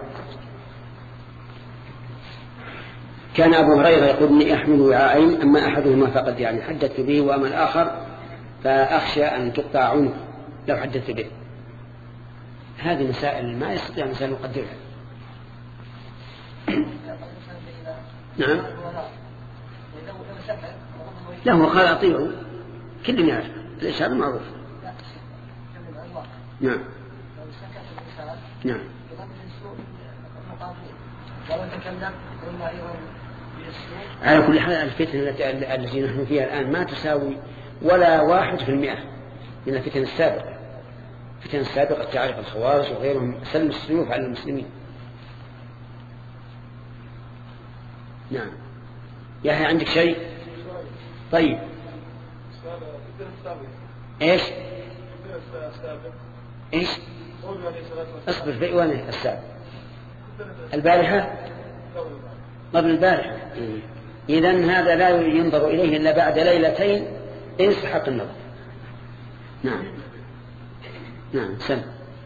كان أبو هريرة يقول إني أحمل وعاءين، أما أحدهما فقد يعني حدثت به، وأما الآخر فأخشى أن تقطع عنق لو حدثت به. هذه مسائل ما يستطيع الإنسان أن يقدرها. نعم. لا هو قال أطيعوا، كل يعرف الإشارة معروف. نعم. نعم. على كل حال الفتنة التي نحن فيها الآن ما تساوي ولا واحد في المئة من الفتن السابقة. الفتن السابقة تعرف الخوارج وغيرهم سلم السيوف على المسلمين. نعم. يحيى عندك شيء؟ طيب. ايش؟ ايش؟ اصبر في وين السابق؟ البارحة؟ قبل البارحة. إذن هذا لا ينظر إليه إلا بعد ليلتين إن استحق النظر. نعم. نعم سم.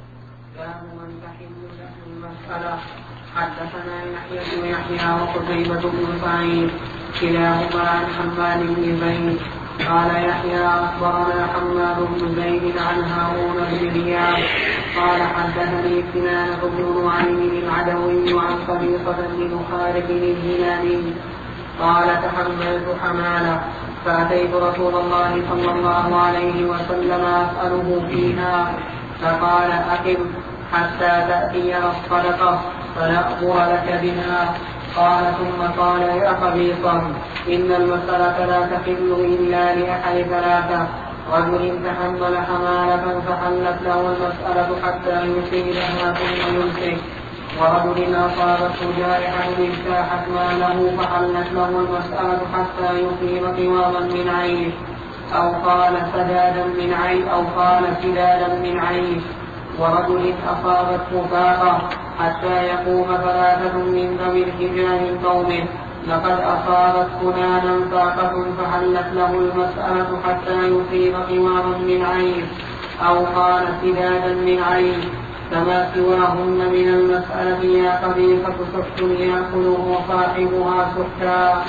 حدثنا يحيى بن يحيى وقتيبة بن سعيد كلاهما عن حماد بن زيد قال يحيى أخبرنا حماد بن زيد عن هارون بن زياد قال حدثني كنانة بن نعيم العدوي عن صديقة بن خالد الهلالي قال تحملت حمالة فأتيت رسول الله صلى الله عليه وسلم أسأله فيها فقال أقم حتى تأتي الصدقة فنأمر لك بها. قال ثم قال يا قبيصة إن المسألة لا تحل إلا لأحد ثلاثة: رجل تحمل حمالة فحلت له المسألة حتى يصيبها ثم يمسك، ورجل أصابته جائحة اجتاحت ماله فحلت له المسألة حتى يصيب قواما من عينه، أو قال سدادا من عين أو قال سدادا من عين، ورجل أصابته فاقة حتى يقوم ثلاثة من ذوي الحجاب من قومه لقد أصابت فلانا فاقة فحلت له المسألة حتى يصيب قواما من عين، أو قال سدادا من عين، فما سواهن من المسألة يا قبيصة سحت يأكله صاحبها سحتا.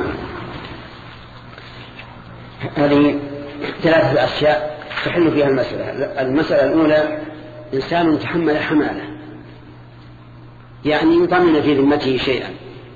هذه ثلاثة أشياء تحل فيها المسألة. المسألة الأولى إنسان تحمل حمالة، يعني يضمن في ذمته شيئا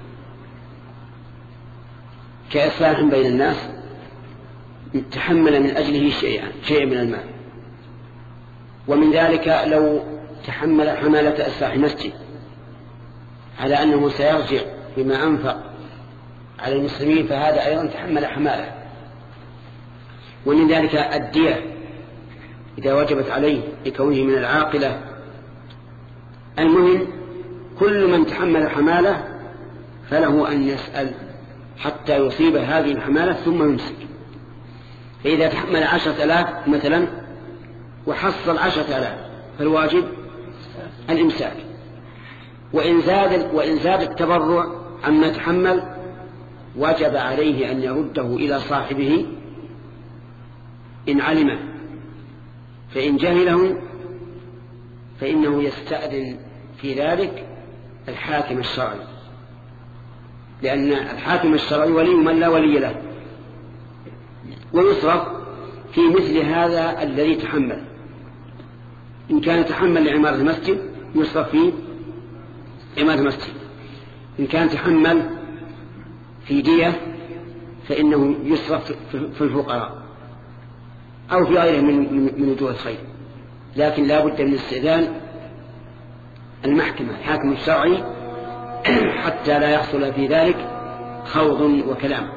كإصلاح بين الناس، تحمل من أجله شيئا شيئا من المال. ومن ذلك لو تحمل حمالة إصلاح مسجد على أنه سيرجع بما أنفق على المسلمين، فهذا أيضا تحمل حمالة. ومن ذلك الدية إذا وجبت عليه لكونه من العاقلة. المهم كل من تحمل حمالة فله أن يسأل حتى يصيب هذه الحمالة ثم يمسك. فإذا تحمل عشرة آلاف مثلا وحصل عشرة آلاف فالواجب الإمساك، وإن زاد, وإن زاد التبرع عما تحمل وجب عليه أن يرده إلى صاحبه إن علمه، فإن جهله فإنه يستأذن في ذلك الحاكم الشرعي، لأن الحاكم الشرعي ولي من لا ولي له، ويصرف في مثل هذا الذي تحمل. إن كان تحمل لعمارة المسجد يصرف في عمارة المسجد، إن كان تحمل في دية فإنه يصرف في الفقراء أو في غيره من وجوه الخير. لكن لا بد من استئذان المحكمة الحاكم الشرعي حتى لا يحصل في ذلك خوض وكلام.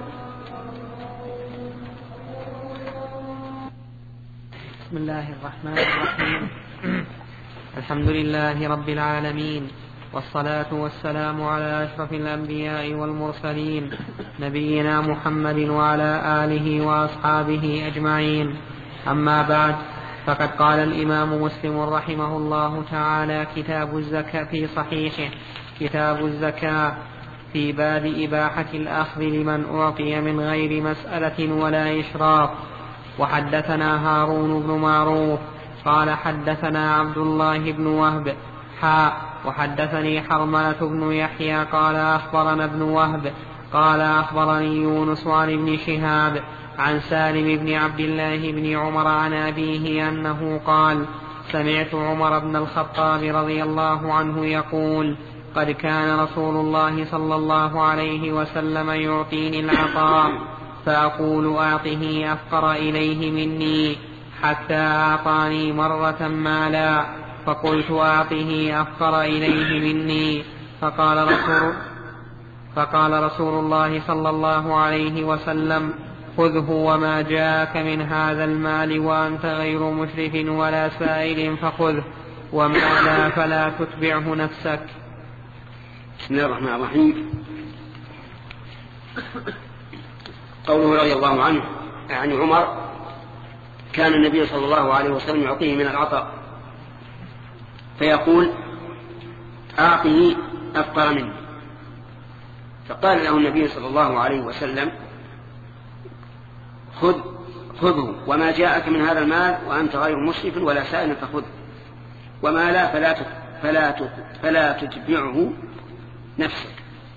بسم الله الرحمن الرحيم. الحمد لله رب العالمين، والصلاة والسلام على أشرف الأنبياء والمرسلين نبينا محمد وعلى آله وأصحابه أجمعين. أما بعد، فقد قال الإمام مسلم رحمه الله تعالى كتاب الزكاة في صحيحه كتاب الزكاة في باب إباحة الأخذ لمن أعطي من غير مسألة ولا إشراف. وحدثنا هارون بن معروف قال حدثنا عبد الله بن وهب حاء وحدثني حرملة بن يحيى قال أخبرنا ابن وهب قال أخبرني يونس عن ابن شهاب عن سالم بن عبد الله بن عمر عن أبيه أنه قال سمعت عمر بن الخطاب رضي الله عنه يقول قد كان رسول الله صلى الله عليه وسلم يعطيني العطاء فأقول أعطه أفقر إليه مني حتى أعطاني مرة مالا فقلت أعطه أفقر إليه مني فقال رسول, فقال رسول الله صلى الله عليه وسلم خذه وما جاءك من هذا المال وأنت غير مشرف ولا سائل فخذه وما لا فلا تتبعه نفسك. بسم الله الرحمن الرحيم. قوله رضي الله عنه عن عمر كان النبي صلى الله عليه وسلم يعطيه من العطاء فيقول أعطه أفقر مني فقال له النبي صلى الله عليه وسلم خذ خذه وما جاءك من هذا المال وأنت غير مشرف ولا سائل فخذه وما لا فلا فلا فلا تتبعه نفسك.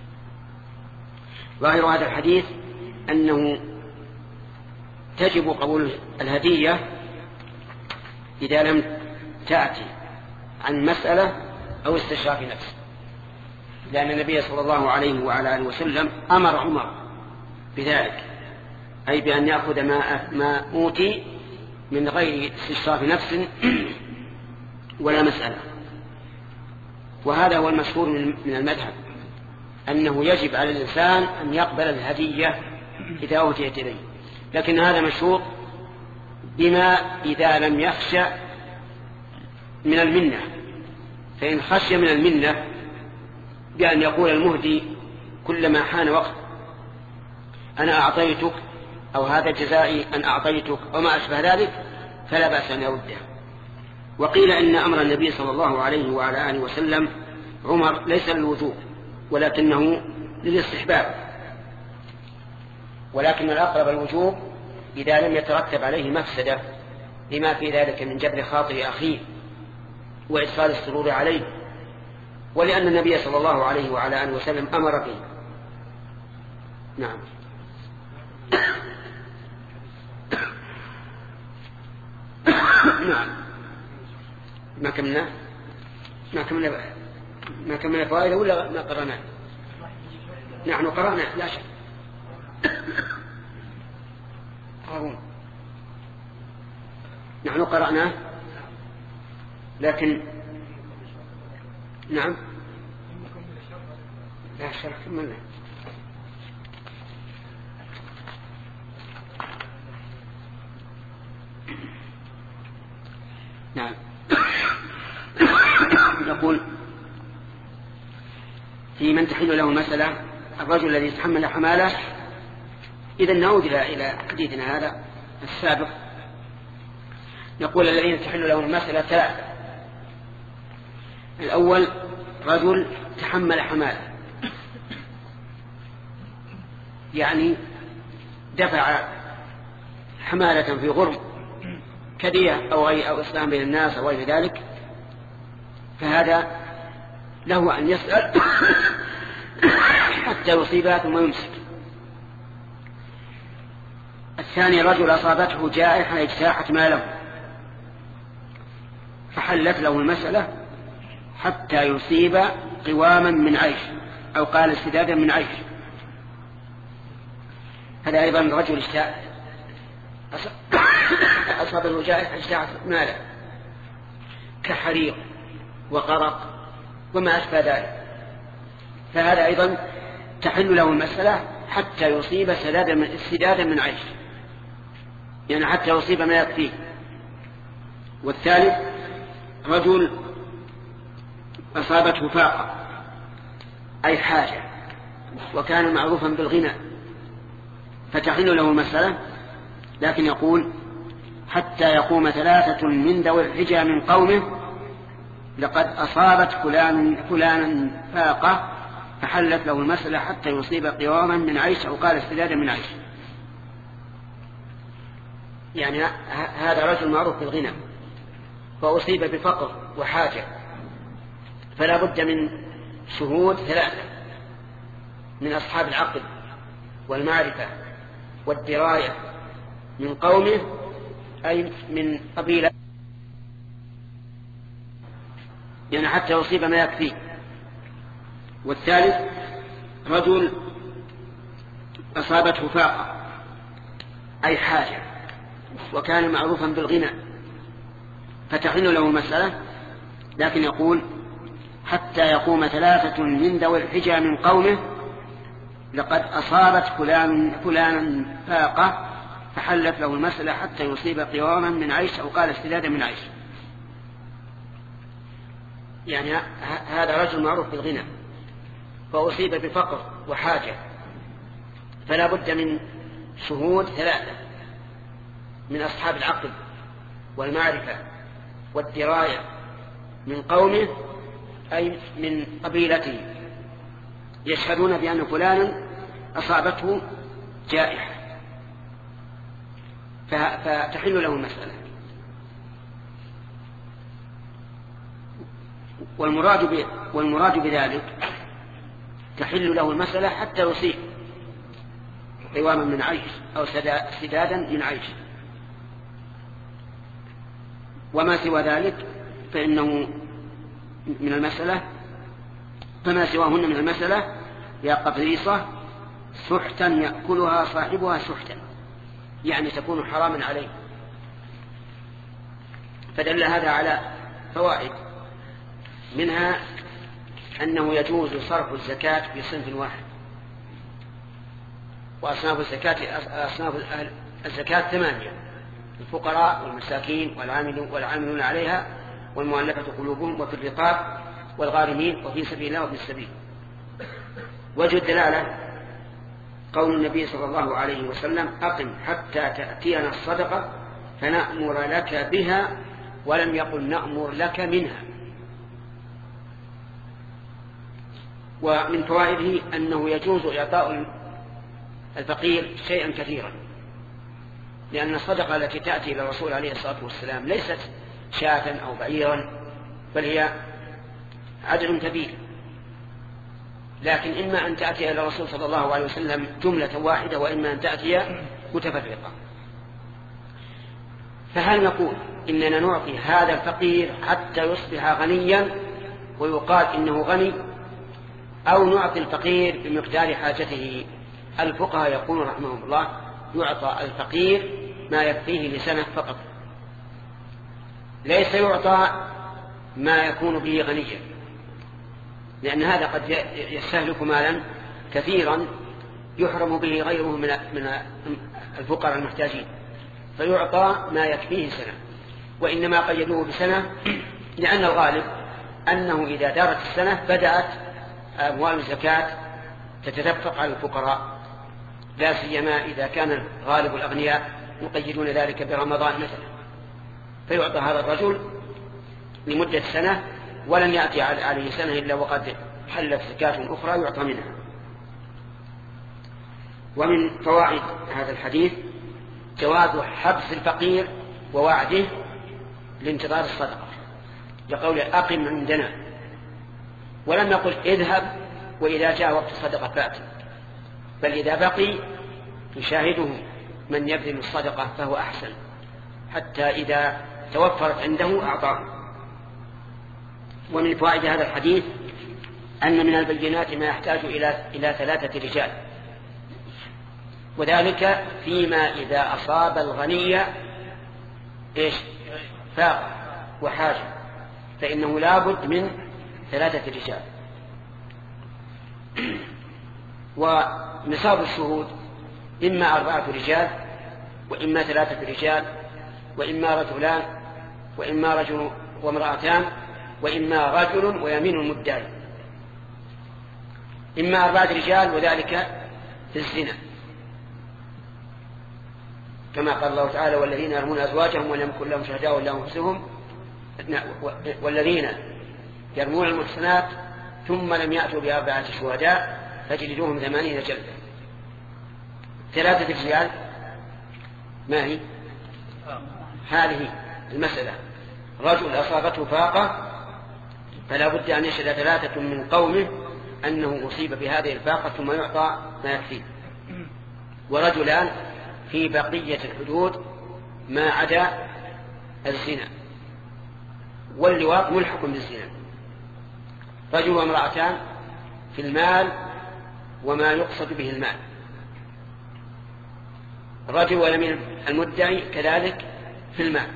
ظاهر هذا الحديث أنه تجب قبول الهدية إذا لم تأتي عن مسألة أو استشراف نفس، لأن النبي صلى الله عليه وعلى آله وسلم أمر عمر بذلك، أي بأن يأخذ ما, ما أوتي من غير استشراف نفس ولا مسألة. وهذا هو المشهور من المذهب أنه يجب على الإنسان أن يقبل الهدية إذا أوتيت إليه، لكن هذا مشهور بما إذا لم يخشى من المنة، فإن خشي من المنة بأن يقول المهدي كلما حان وقت أنا أعطيتك أو هذا جزائي أن أعطيتك وما أشبه ذلك فلا بأس أن يرده. وقيل إن أمر النبي صلى الله عليه وعلى آله وسلم عمر ليس للوجوب ولكنه للاستحباب، ولكن الأقرب الوجوب إذا لم يترتب عليه مفسدة لما في ذلك من جبر خاطر أخيه وإدخال السرور عليه، ولأن النبي صلى الله عليه وعلى آله وسلم أمر به. نعم. نعم. ما كملنا ما كملنا ما كملنا فائدة ولا ما قرأنا؟ نحن قرأنا لا شك. نحن قرأنا لكن نعم لا شك كملنا. نعم. يقول في من تحل له مسألة الرجل الذي يتحمل حماله. إذا نعود إلى حديثنا هذا السابق. يقول الذين تحل له المسألة ثلاثة. الأول رجل تحمل حماله، يعني دفع حمالة في غرم كدية أو أي أو إسلام بين الناس أو غير ذلك، فهذا له أن يسأل حتى يصيبها ثم يمسك. الثاني رجل أصابته جائحة اجتاحت ماله فحلت له المسألة حتى يصيب قواما من عيش أو قال استدادا من عيش. هذا أيضا رجل أصابته جائحة اجتاحت ماله كحريق وقرق وما أشبه ذلك، فهذا أيضا تحل له المسألة حتى يصيب استدادا من عيش، يعني حتى يصيب ما يكفيه. والثالث رجل أصابته فاقة أي حاجة وكان معروفا بالغنى فتحل له المسألة، لكن يقول حتى يقوم ثلاثة من ذوي الحجى من قومه لقد أصابت فلان فلانا فاقة فحلت له المسألة حتى يصيب قواما من عيش أو قال استدادا من عيش. يعني هذا رجل معروف بالغنى فأصيب بفقر وحاجة، فلا بد من شهود ثلاثة من أصحاب العقل والمعرفة والدراية من قومه أي من قبيلة، يعني حتى يصيب ما يكفيه. والثالث رجل أصابته فاقة أي حاجة وكان معروفا بالغنى فتحل له المسألة، لكن يقول حتى يقوم ثلاثة من ذوي الحجى من قومه لقد أصابت فلان فلانا فاقة فحلت له المسألة حتى يصيب قواما من عيش أو قال استدادا من عيش. يعني هذا رجل معروف بالغنى فأصيب بفقر وحاجة، فلا بد من شهود ثلاثة من أصحاب العقل والمعرفة والدراية من قومه أي من قبيلته يشهدون بأن فلانا أصابته جائحة فتحل له المسألة. والمراد والمراد بذلك تحل له المسألة حتى يصيب قواما من عيش أو سدادا من عيش، وما سوى ذلك فإنه من المسألة، فما سواهن من المسألة يا قبريصة سحتا يأكلها صاحبها سحتا، يعني تكون حراما عليه. فدل هذا على فوائد، منها أنه يجوز صرف الزكاة في صنف واحد، وأصناف الزكاة أصناف الزكاة ثمانية: الفقراء والمساكين والعاملون عليها والمؤلفة قلوبهم وفي الرقاب والغارمين وفي سبيل الله وفي السبيل. وجه الدلالة قول النبي صلى الله عليه وسلم: أقم حتى تأتينا الصدقة فنأمر لك بها، ولم يقل نأمر لك منها. ومن فوائده أنه يجوز إعطاء الفقير شيئا كثيرا، لأن الصدقة التي تأتي إلى الرسول عليه الصلاة والسلام ليست شاة أو بعيرا، بل هي عدد كبير، لكن إما أن تأتي إلى الرسول صلى الله عليه وسلم جملة واحدة، وإما أن تأتي متفرقة. فهل نقول إننا نعطي هذا الفقير حتى يصبح غنيا ويقال إنه غني، أو نعطي الفقير بمقدار حاجته؟ الفقهاء يقولون رحمهم الله: يعطى الفقير ما يكفيه لسنة فقط، ليس يعطى ما يكون به غنيا، لأن هذا قد يستهلك مالا كثيرا يحرم به غيره من الفقراء المحتاجين، فيعطى ما يكفيه سنة. وإنما قيدوه بسنة لأن الغالب أنه إذا دارت السنة بدأت أموال الزكاة تتدفق على الفقراء، لا سيما إذا كان غالب الأغنياء يقيدون ذلك برمضان مثلا، فيعطى هذا الرجل لمدة سنة ولن يأتي عليه سنة إلا وقد حلت زكاة أخرى يعطى منها. ومن فوائد هذا الحديث جواز حبس الفقير ووعده لانتظار الصدقة، لقول أقم عندنا، ولم يقل اذهب وإذا جاء وقت الصدقة فات، بل إذا بقي يشاهده من يبذل الصدقة فهو أحسن، حتى إذا توفرت عنده أعطاه. ومن فوائد هذا الحديث أن من البينات ما يحتاج إلى إلى ثلاثة رجال، وذلك فيما إذا أصاب الغني إيش فاقة وحاجة، فإنه لا بد من ثلاثة رجال. ونصاب الشهود إما أربعة رجال، وإما ثلاثة رجال، وإما رجلان، وإما رجل وامرأتان، وإما رجل ويمين المدعي. إما أربعة رجال وذلك في الزنا، كما قال الله تعالى والذين يرمون أزواجهم ولم يكن لهم شهداء إلا أنفسهم والذين يرمون المحصنات ثم لم يأتوا بأربعة شهداء فجلدوهم ثمانين جلدة. ثلاثة رجال ما هي؟ هذه المسألة رجل أصابته فاقة فلا بد أن يشهد ثلاثة من قومه أنه أصيب بهذه الفاقة ثم يعطى ما يكفيه، ورجلان في بقية الحدود ما عدا الزنا، واللواط ملحق بالزنا. رجل وامرأتان في المال وما يقصد به المال، رجل ويمين المدعي كذلك في المال،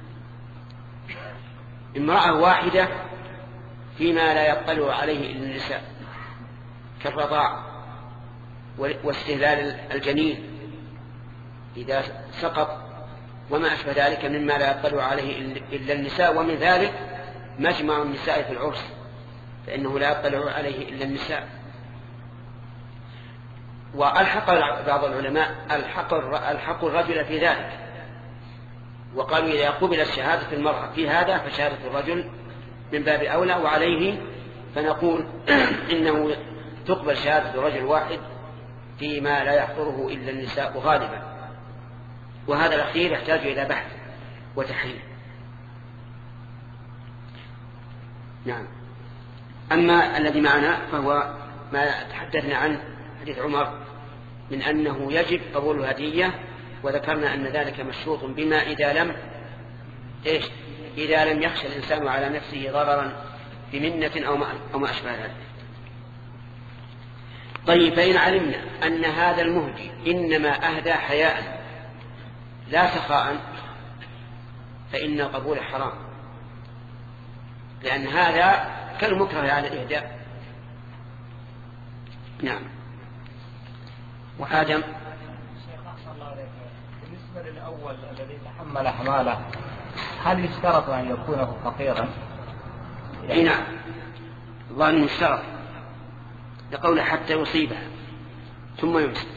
امرأة واحدة فيما لا يطلع عليه إلا النساء كالرضاع واستهلال الجنين إذا سقط وما أشبه ذلك مما لا يطلع عليه إلا النساء، ومن ذلك مجمع النساء في العرس فإنه لا يطلع عليه إلا النساء. وألحق بعض العلماء الحق الحق الرجل في ذلك، وقالوا إذا قبلت شهادة المرأة في هذا فشهادة الرجل من باب أولى، وعليه فنقول إنه تقبل شهادة رجل واحد فيما لا يحضره إلا النساء غالبا، وهذا الأخير يحتاج إلى بحث وتحرير. نعم. أما الذي معنا فهو ما تحدثنا عنه حديث عمر من أنه يجب قبول الهدية، وذكرنا أن ذلك مشروط بما إذا لم إيش إذا لم يخشى الإنسان على نفسه ضررا بمنة أو ما, أو ما أشبه ذلك. طيب، فإن علمنا أن هذا المهدي إنما أهدى حياء لا سخاء فإن القبول حرام، لأن هذا كالمكره على الإهداء. نعم. وآدم بالنسبة للأول الذي تحمل حماله هل يشترط أن يكون فقيرا؟ يعني نعم، الله أنه يشترط لقوله حتى يصيبها ثم يمسك.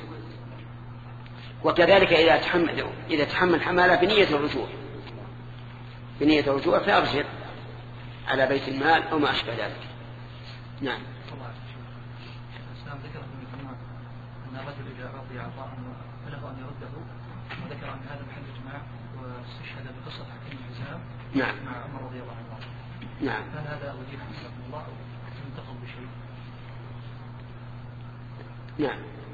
وكذلك إذا تحمل إذا تحمل حماله بنية الرجوع بنية الرجوع فأرجع على بيت المال أو ما أشبه ذلك. نعم. ذكر أن الرجل إذا رضي عطاء فله أن يرده، وذكر أن هذا محل إجماع واستشهد بقصة حكيم الحزام نعم مع عمر رضي الله عنه. نعم. هل هذا وجيه حسن الله ينتقل بشيء؟ نعم.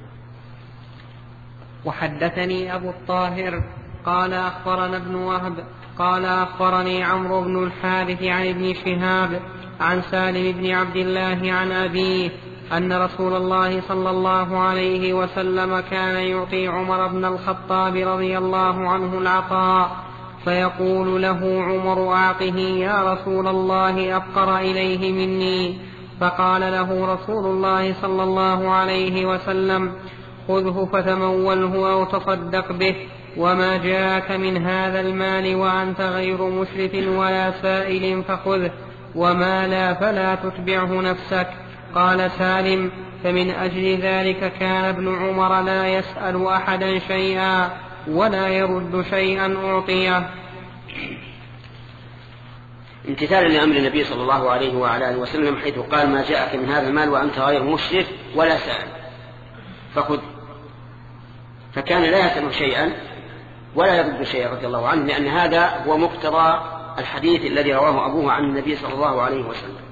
وحدثني أبو الطاهر قال أخبرنا ابن وهب قال أخبرني عمرو بن الحارث عن ابن شهاب عن سالم بن عبد الله عن أبيه أن رسول الله صلى الله عليه وسلم كان يعطي عمر بن الخطاب رضي الله عنه العطاء، فيقول له عمر أعطه يا رسول الله أفقر إليه مني، فقال له رسول الله صلى الله عليه وسلم خذه فتموله أو تصدق به، وما جاءك من هذا المال وأنت غير مسرف ولا سائل فخذه، وما لا فلا تتبعه نفسك. قال سالم فمن أجل ذلك كان ابن عمر لا يسأل أحدا شيئا ولا يرد شيئا أعطيه. امتثالا لأمر النبي صلى الله عليه وعلى آله وسلم حيث قال ما جاءك من هذا المال وأنت غير مشرف ولا سائل فخذ، فكان لا يسأل شيئا ولا يرد شيئا رضي الله عنه، لأن هذا هو مقتضى الحديث الذي رواه أبوه عن النبي صلى الله عليه وسلم.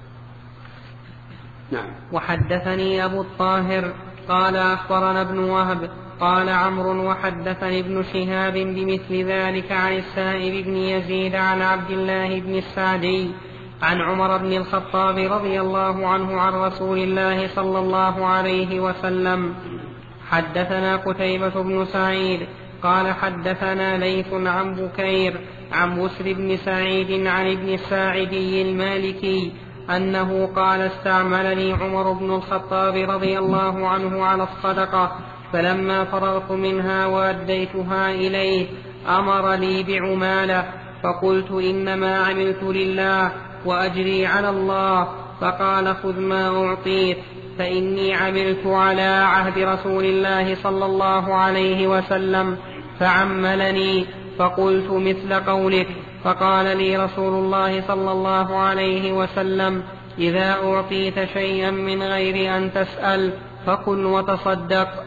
نعم. وحدثني أبو الطاهر قال أخبرنا ابن وهب قال عمرو وحدثني ابن شهاب بمثل ذلك عن السائب بن يزيد عن عبد الله بن السعدي عن عمر بن الخطاب رضي الله عنه عن رسول الله صلى الله عليه وسلم. حدثنا قتيبة بن سعيد قال حدثنا ليث عن بكير عن بسر بن سعيد عن ابن الساعدي المالكي أنه قال استعملني عمر بن الخطاب رضي الله عنه على الصدقة، فلما فرغت منها وأديتها إليه أمر لي بعمالة، فقلت إنما عملت لله وأجري على الله، فقال خذ ما أعطيت، فإني عملت على عهد رسول الله صلى الله عليه وسلم فعملني فقلت مثل قولك. فقال لي رسول الله صلى الله عليه وسلم: إذا أعطيت شيئا من غير أن تسأل فكل وتصدق.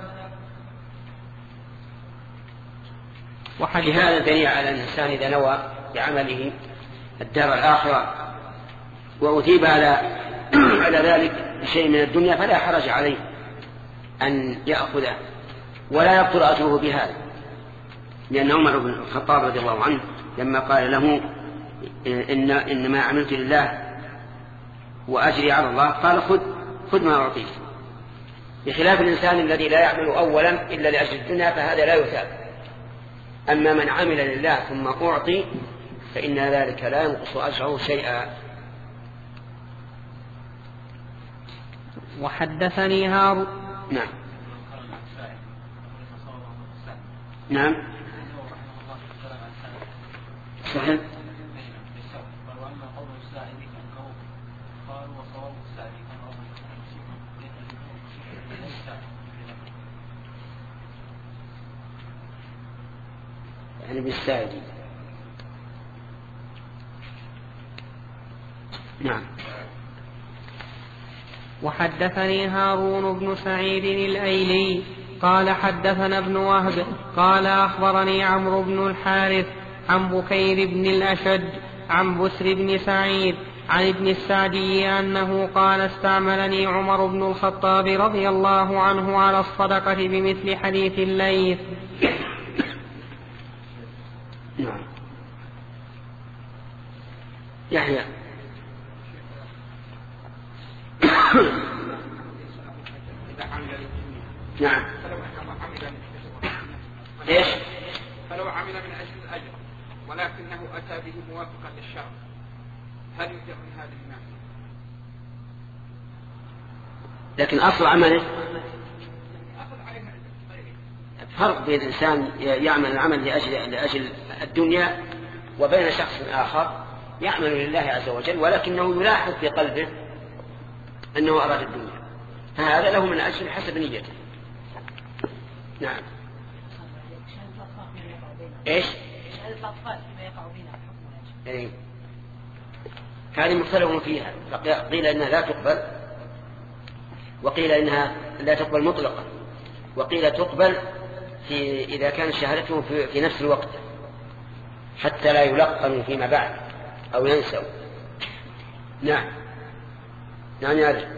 وحديث هذا دليل على الإنسان إذا نوى بعمله الدار الآخرة وأثيب على على ذلك بشيء من الدنيا فلا حرج عليه أن يأخذه ولا يبطل أجره بهذا، لأن عمر بن الخطاب رضي الله عنه لما قال له إن إنما عملت لله وأجري على الله قال خذ خذ ما أعطيك، بخلاف الإنسان الذي لا يعمل أولا إلا لأجل الدنيا فهذا لا يثاب. أما من عمل لله ثم أعطي فإن ذلك لا ينقص أجره شيئا. وحدثني هارون. نعم نعم صحيح. يعني بالسائل. نعم. وحدثني هارون بن سعيد الأيلي قال حدثنا ابن وهب قال أخبرني عمرو بن الحارث عن بكير بن الأشج عن بسر بن سعيد عن ابن السعدي أنه قال: استعملني عمر بن الخطاب رضي الله عنه على الصدقة بمثل حديث الليث. نعم. يحيى. نعم. ايش؟ فلو عمل من اجل الاجر ولكنه اتى به موافقا للشرع هل يجر من هذه الناحيه؟ لكن اصل عمله فرق بين الانسان يعمل العمل لاجل لاجل الدنيا وبين شخص اخر يعمل لله عز وجل ولكنه يلاحظ في قلبه انه اراد الدنيا، فهذا له من اجل حسب نيته. نعم. ايش؟ إيه؟ هذه مختلف فيها، قيل انها لا تقبل وقيل انها لا تقبل مطلقا وقيل تقبل في اذا كانت شهادته في, في نفس الوقت حتى لا يلقنوا فيما بعد او ينسوا. نعم. نعم يا رجل.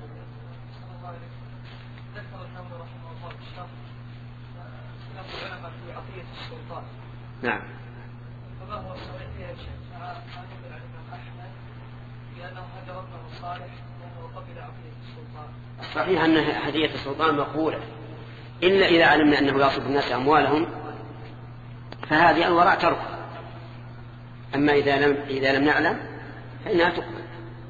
نعم. فما هو الصحيح فيها شيء مع ما نقل عن الإمام أحمد بأنه هدى ربه الصالح لأنه قبل عطية السلطان. الصحيح أن هدية السلطان مقبولة إلا إذا علمنا أنه يصب الناس أموالهم فهذه الوراء ترك، أما إذا لم إذا لم نعلم فإنها تقبل.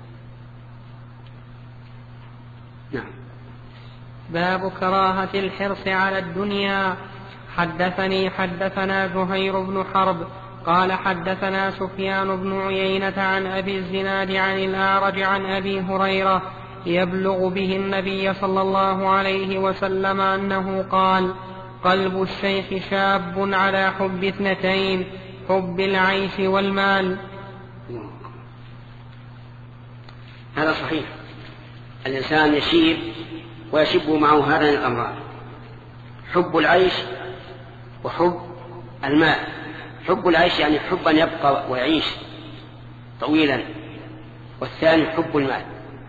نعم. باب كراهة الحرص على الدنيا. حدثني حدثنا زهير بن حرب قال حدثنا سفيان بن عيينة عن أبي الزناد عن الأعرج عن أبي هريرة يبلغ به النبي صلى الله عليه وسلم أنه قال: قلب الشيخ شاب على حب اثنتين، حب العيش والمال. هذا صحيح، الإنسان يشيب ويشب معه هذان الأمران، حب العيش وحب المال. حب العيش يعني حب أن يبقى ويعيش طويلا، والثاني حب المال.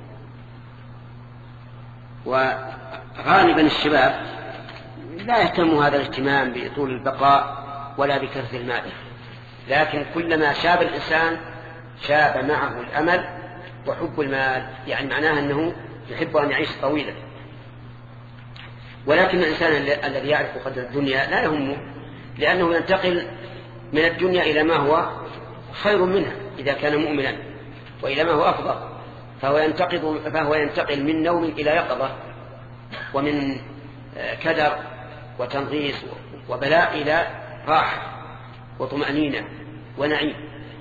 وغالبا الشباب لا يهتم هذا الاهتمام بطول البقاء ولا بكثرة المال، لكن كلما شاب الإنسان شاب معه الأمل وحب المال، يعني معناها أنه يحب أن يعيش طويلا. ولكن الإنسان الذي يعرف قدر الدنيا لا يهمه، لأنه ينتقل من الدنيا إلى ما هو خير منها إذا كان مؤمنا، وإلى ما هو أفضل، فهو ينتقل, فهو ينتقل من نوم إلى يقظة، ومن كدر وتنغيص وبلاء إلى راحة وطمأنينة ونعيم.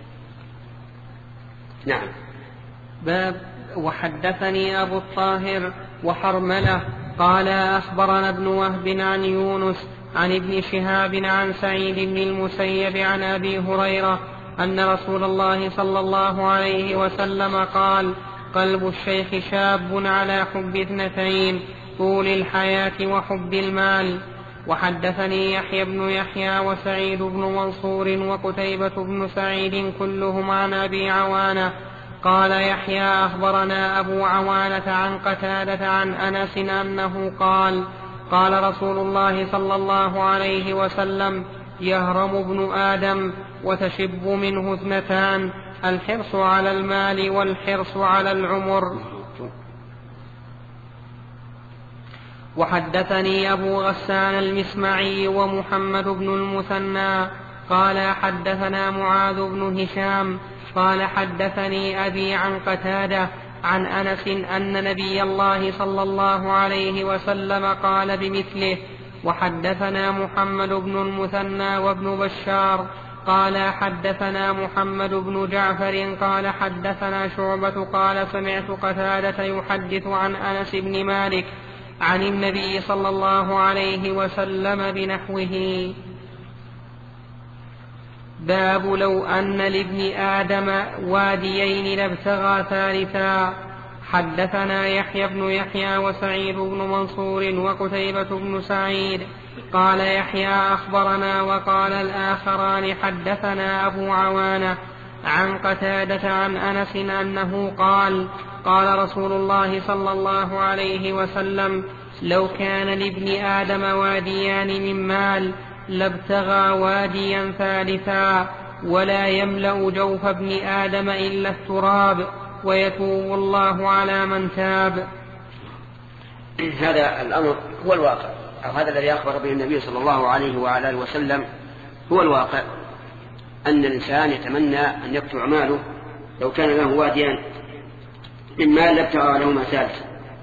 نعم. باب. وحدثني أبو الطاهر وحرملة قال أخبرنا ابن وهب عن يونس عن ابن شهاب عن سعيد بن المسيب عن أبي هريرة أن رسول الله صلى الله عليه وسلم قال: قلب الشيخ شاب على حب اثنتين، طول الحياة وحب المال. وحدثني يحيى بن يحيى وسعيد بن منصور وقتيبة بن سعيد كلهم عن أبي عوانة. قال يحيى: أخبرنا أبو عوانة عن قتادة عن أنس أنه قال: قال رسول الله صلى الله عليه وسلم: يهرم ابن آدم وتشب منه اثنتان، الحرص على المال والحرص على العمر. وحدثني أبو غسان المسمعي ومحمد بن المثنى قال حدثنا معاذ بن هشام قال حدثني أبي عن قتادة عن أنس أن نبي الله صلى الله عليه وسلم قال بمثله. وحدثنا محمد بن المثنى وابن بشار قال حدثنا محمد بن جعفر قال حدثنا شعبة قال سمعت قتادة يحدث عن أنس بن مالك عن النبي صلى الله عليه وسلم بنحوه. باب لو أن لابن آدم واديين لابتغى ثالثا. حدثنا يحيى بن يحيى وسعيد بن منصور وقتيبة بن سعيد قال يحيى أخبرنا وقال الآخران حدثنا أبو عوانة عن قتادة عن أنس أنه قال: قال رسول الله صلى الله عليه وسلم: لو كان لابن آدم واديان من مال لابتغى واديا ثالثا، ولا يملأ جوف ابن آدم إلا التراب، ويتوب الله على من تاب. هذا الأمر هو الواقع، أو هذا الذي أخبر به النبي صلى الله عليه وعلى آله وسلم هو الواقع، أن الإنسان يتمنى أن يكثر ماله. لو كان له واديان من مال لابتغى لهما ثالثا،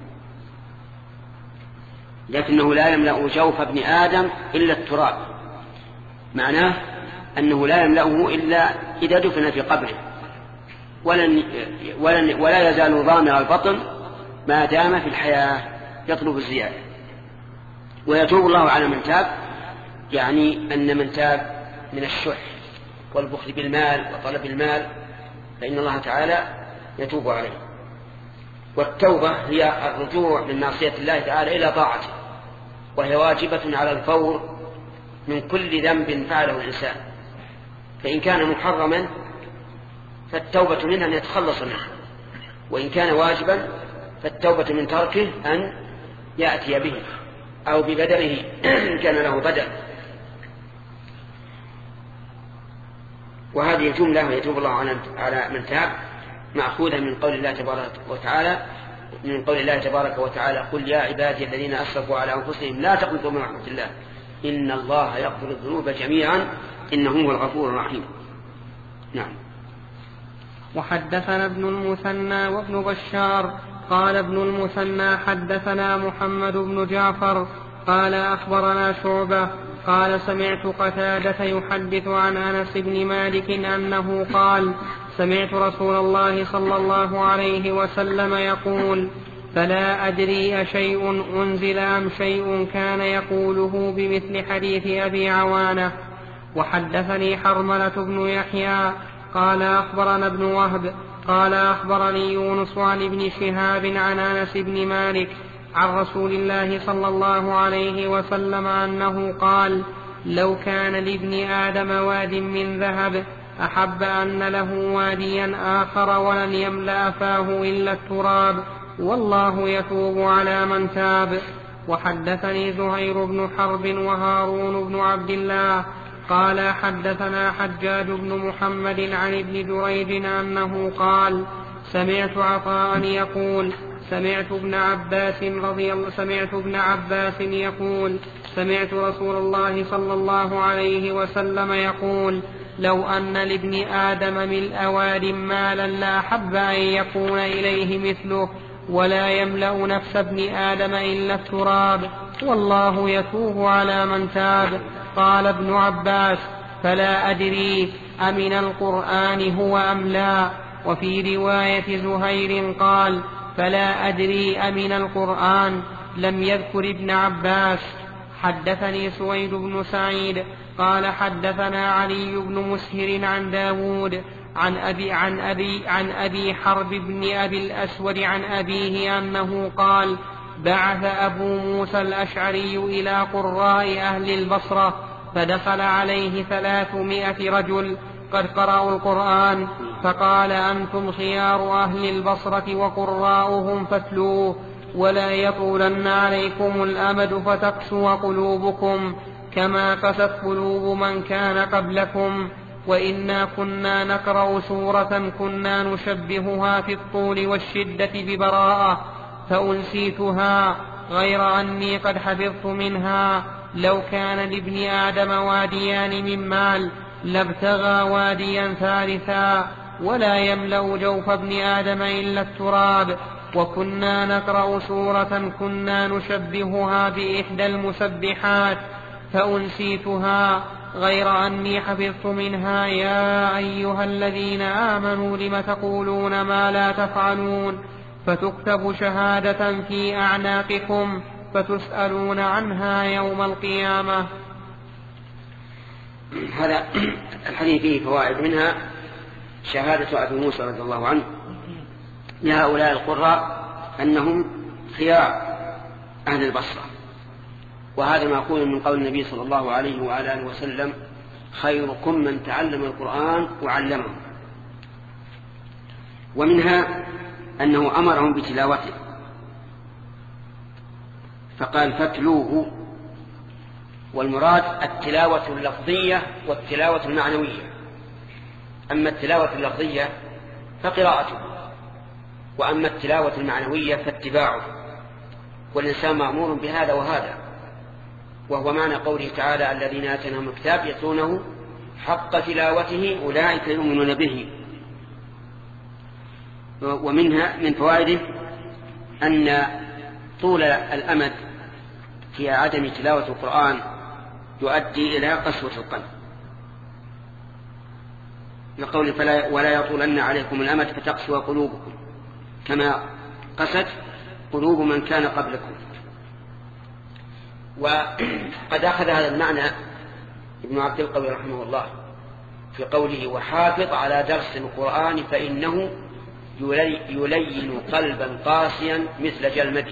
لكنه لا يملأ جوف ابن آدم إلا التراب، معناه أنه لا يملأه إلا إذا دفن في قبره، ولن ولن ولا يزال ضامر البطن ما دام في الحياة يطلب الزيادة. ويتوب الله على من تاب، يعني أن من تاب من الشح والبخل بالمال وطلب المال فإن الله تعالى يتوب عليه. والتوبة هي الرجوع من معصية الله تعالى إلى طاعته، وهي واجبة على الفور من كل ذنب فعله الإنسان. فإن كان محرما فالتوبة منه أن يتخلص منه، وإن كان واجبا فالتوبة من تركه أن يأتي به أو ببدله إن كان له بدل. وهذه الجملة يتوب الله على من تاب مأخوذة من قول الله تبارك وتعالى من قول الله تبارك وتعالى: قل يا عبادي الذين أسرفوا على أنفسهم لا تقنطوا من رحمة الله إن الله يغفر الذنوب جميعا إنه هو الغفور الرحيم. نعم. وحدثنا ابن المثنى وابن بشار قال ابن المثنى حدثنا محمد بن جعفر قال أخبرنا شعبة قال سمعت قتادة يحدث عن أنس بن مالك أنه قال: سمعت رسول الله صلى الله عليه وسلم يقول: فلا أدري أشيء أنزل أم شيء كان يقوله بمثل حديث أبي عوانة. وحدثني حرملة بن يحيى قال أخبرنا ابن وهب قال أخبرني يونس عن ابن شهاب عن أنس بن مالك عن رسول الله صلى الله عليه وسلم أنه قال: لو كان لابن آدم واد من ذهب أحب أن له واديا آخر ولن يملأ فاه إلا التراب، والله يتوب على من تاب. وحدثني زهير بن حرب وهارون بن عبد الله قال حدثنا حجاج بن محمد عن ابن جريج أنه قال: سمعت عطاء يقول: سمعت ابن عباس رضي الله سمعت ابن عباس يقول: سمعت رسول الله صلى الله عليه وسلم يقول: لو أن لابن آدم ملء واد مالا لأحب أن يكون إليه مثله، ولا يملأ نفس ابن آدم إلا التراب، والله يتوب على من تاب. قال ابن عباس: فلا أدري أمن القرآن هو أم لا. وفي رواية زهير قال: فلا أدري أمن القرآن. لم يذكر ابن عباس. حدثني سويد بن سعيد قال حدثنا علي بن مسهر عن داود عن أبي, عن أبي, عن أبي حرب بن أبي الأسود عن أبيه أنه قال بعث أبو موسى الأشعري إلى قراء أهل البصرة فدخل عليه ثلاثمائة رجل قد قرأوا القرآن فقال أنتم خيار أهل البصرة وقراؤهم فاتلوه ولا يطولن عليكم الأمد فتقسو قلوبكم كما قست قلوب من كان قبلكم وإنا كنا نقرأ سورة كنا نشبهها في الطول والشدة ببراءة فأنسيتها غير أني قد حفظت منها لو كان لابن آدم واديان من مال لابتغى واديا ثالثا ولا يملأ جوف ابن آدم إلا التراب وكنا نقرأ سورة كنا نشبهها بإحدى المسبحات فأنسيتها غير أني حفظت منها يا أيها الذين آمنوا لم تقولون ما لا تفعلون فتكتب شهادة في أعناقكم فتسألون عنها يوم القيامة. هذا الحديث فيه فوائد منها شهادة أبي موسى رضي الله عنه لهؤلاء القراء أنهم خيار أهل البصرة، وهذا مأخوذ من قول النبي صلى الله عليه وآله وسلم خيركم من تعلم القرآن وعلمه. ومنها أنه أمرهم بتلاوته فقال فاتلوه، والمراد التلاوة اللفظية والتلاوة المعنوية. أما التلاوة اللفظية فقراءته، وأما التلاوة المعنوية فاتباعه، والإنسان مأمور بهذا وهذا، وهو معنى قوله تعالى الذين آتيناهم الكتاب يتلونه حق تلاوته أولئك يؤمنون به. ومنها من فوائده أن طول الأمد في عدم تلاوة القرآن يؤدي إلى قسوة القلب، لقول فلا ولا يطولن عليكم الأمد فتقسو قلوبكم كما قست قلوب من كان قبلكم. وقد أخذ هذا المعنى ابن عبد القوي رحمه الله في قوله وحافظ على درس القرآن فإنه يلين قلبا قاسيا مثل جلمد.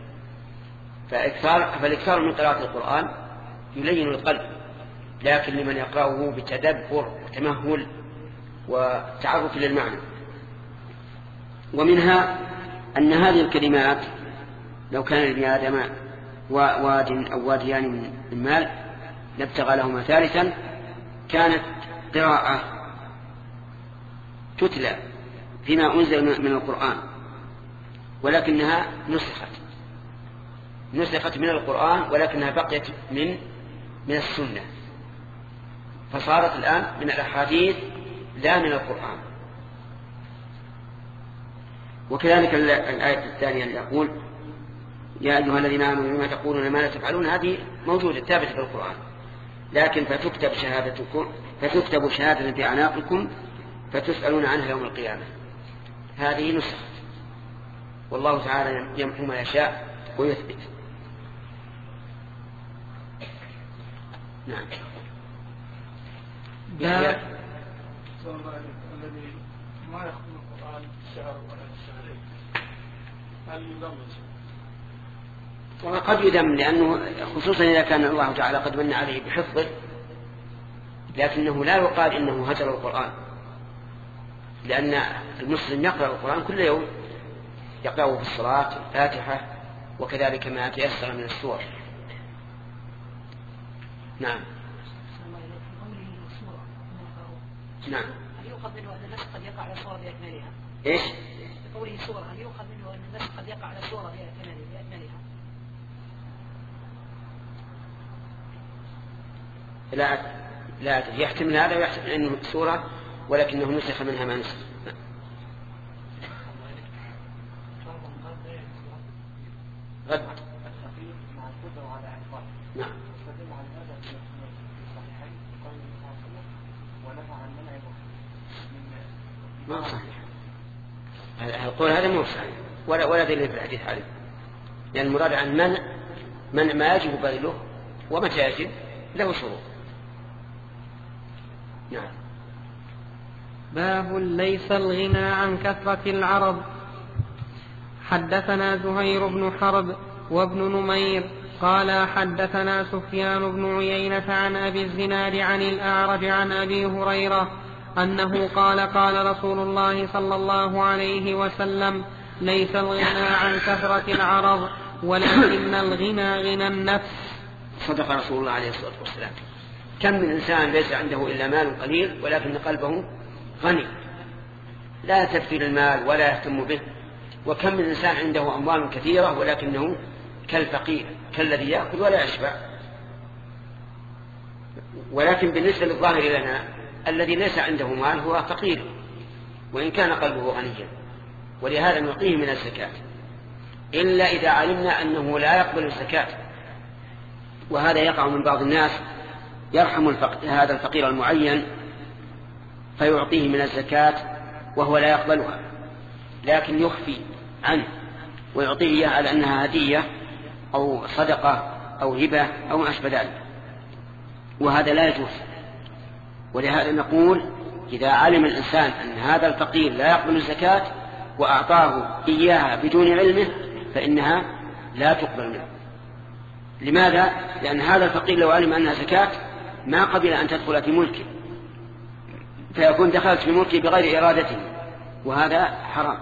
فالإكثار من قراءة القرآن يلين القلب، لكن لمن يقرأه بتدبر وتمهل وتعرف للمعنى. ومنها أن هذه الكلمات لو كان لابن آدم واد أو واديان من مال لابتغى لهما ثالثا كانت قراءة تتلى فيما أنزل من القرآن، ولكنها نسخت نسخت من القرآن ولكنها بقيت من من السنة، فصارت الآن من الأحاديث لا من القرآن. وكذلك الآية الثانية اللي يقول يا أيها الذين آمنوا لما تقولون ما لا تفعلون، هذه موجودة ثابتة في القرآن، لكن فتكتب شهادتكم فتكتب شهادة في أعناقكم فتسألون عنها يوم القيامة، هذه نسخت، والله تعالى يمحو ما يشاء ويثبت. نعم. الذي ما يخطب القرآن الشهر ولا الشهرين هل يضمن؟ وقد يذم، لأنه خصوصا إذا كان الله تعالى قد من عليه بحفظه، لكنه لا يقال إنه هجر القرآن، لأن المسلم يقرأ القرآن كل يوم، يقرأه في الصلاة الفاتحة وكذلك ما تيسر من السور. نعم. نعم. هل يؤخذ منه أن النسخ قد يقع على صورة بأكملها؟ إيش؟ قوله سورة، هل يؤخذ منه أن النسخ قد يقع على صورة بأكملها؟ لا لا يحتمل هذا ويحتمل أنه سورة ولكنه نسخ منها ما نسخ. غد. نعم. ما صحيح القول هذا مو صحيح ولا ولا دليل في الحديث عليه، لأن المراد عن منع منع ما يجب بذله ومتى يجب له شروط. نعم. باب ليس الغنى عن كثرة العرض. حدثنا زهير بن حرب وابن نمير قال حدثنا سفيان بن عيينة عن أبي الزناد عن الأعرج عن أبي هريرة أنه قال قال رسول الله صلى الله عليه وسلم ليس الغنى عن كثرة العرض ولكن الغنى غنى النفس. صدق رسول الله عليه الصلاة والسلام. كم من إنسان ليس عنده إلا مال قليل ولكن قلبه غني لا تكثر المال ولا يهتم به، وكم من إنسان عنده أموال كثيرة ولكنه كالفقير كالذي يأكل ولا يشبع. ولكن بالنسبة للظاهر لنا الذي ليس عنده مال هو فقير وإن كان قلبه غنيا، ولهذا نعطيه من الزكاة إلا إذا علمنا أنه لا يقبل الزكاة. وهذا يقع من بعض الناس يرحم الفقير هذا الفقير المعين فيعطيه من الزكاة وهو لا يقبلها، لكن يخفي عنه ويعطيه إياها على أنها هدية أو صدقة أو هبة أو ما أشبه ذلك، وهذا لا يجوز. ولهذا نقول إذا علم الإنسان أن هذا الفقير لا يقبل الزكاة وأعطاه إياها بدون علمه فإنها لا تقبل منه. لماذا؟ لأن هذا الفقير لو علم أنها زكاة ما قبل أن تدخل في ملكه، فيكون دخلت في ملكه بغير إرادته، وهذا حرام.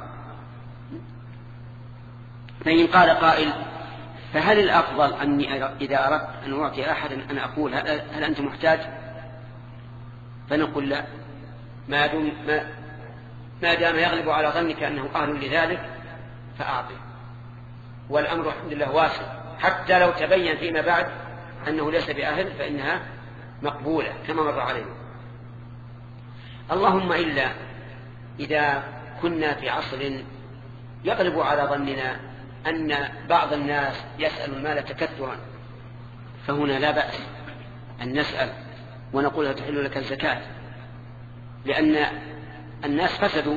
فإن قال قائل فهل الأفضل أني إذا أردت أن أعطي أحدا أن أقول هل أنت محتاج؟ فنقول لا، ما دام, ما ما دام يغلب على ظنك أنه أهل لذلك فأعطي، والأمر الحمد لله واسع، حتى لو تبين فيما بعد أنه ليس بأهل فإنها مقبولة كما مر علينا. اللهم إلا إذا كنا في عصر يغلب على ظننا أن بعض الناس يسأل المال تكثرا، فهنا لا بأس أن نسأل ونقول هل تحل لك الزكاة، لأن الناس فسدوا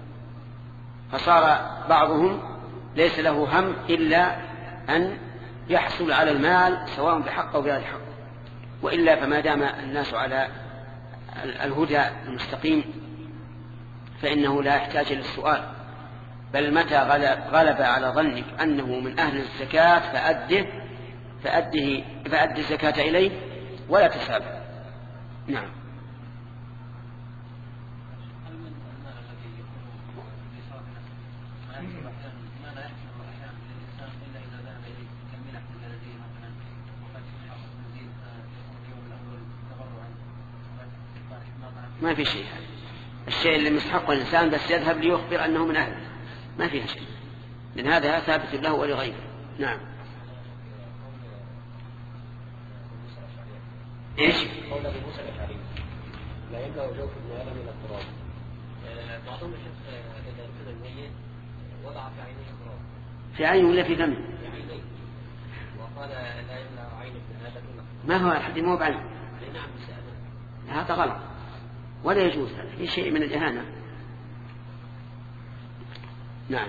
فصار بعضهم ليس له هم إلا أن يحصل على المال سواء بحق أو بغير حق، وإلا فما دام الناس على الهدى المستقيم فإنه لا يحتاج للسؤال، بل متى غلب على ظنك أنه من أهل الزكاة فأده فأده فأد الزكاة إليه ولا تسابه. نعم. ما في شيء، الشيء اللي مستحق الإنسان بس يذهب ليخبر أنه من أهله ما فيها شيء، لأن هذا ثابت له ولغيره. نعم. إيش؟ قول أبي موسى الأشعري لا يملأ جوف ابن آدم من التراب. بعضهم يشوف إذا كان الميت وضع في عينيه التراب. في عينه ولا في فمه؟ في عينيه. وقال لا يملأ عين ابن آدم من التراب. ما هو الحديث مو بعين. نعم بسأله. هذا غلط ولا يجوز، في شيء من الإهانة. نعم.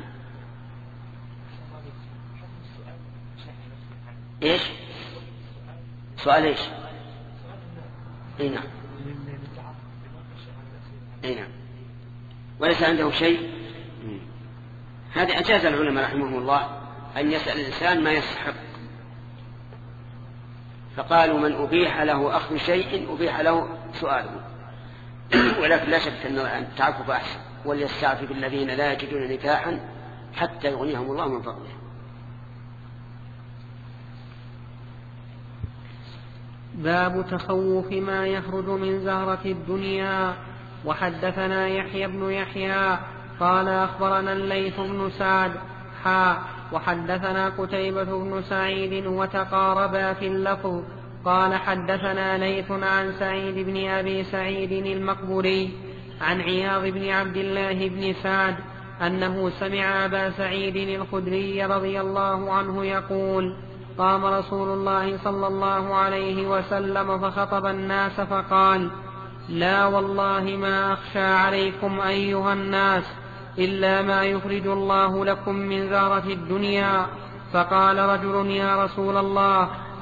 إيش؟ سؤال إيش؟ أي نعم. أي نعم. وليس عنده شيء. هذا أجاز العلماء رحمهم الله أن يسأل الإنسان ما يستحق، فقالوا من أبيح له أخذ شيء أبيح له سؤاله، ولكن لا شك أن التعفف أحسن، وليستعفف الذين لا يجدون نكاحا حتى يغنيهم الله من فضله. باب تخوف ما يخرج من زهرة الدنيا. وحدثنا يحيى بن يحيى قال أخبرنا الليث بن سعد حا وحدثنا قتيبة بن سعيد وتقاربا في اللفظ قال حدثنا ليث عن سعيد بن أبي سعيد المقبوري عن عياض بن عبد الله بن سعد أنه سمع أبا سعيد الخدري رضي الله عنه يقول قام رسول الله صلى الله عليه وسلم فخطب الناس فقال لا والله ما أخشى عليكم أيها الناس إلا ما يخرج الله لكم من زهرة الدنيا. فقال رجل يا رسول الله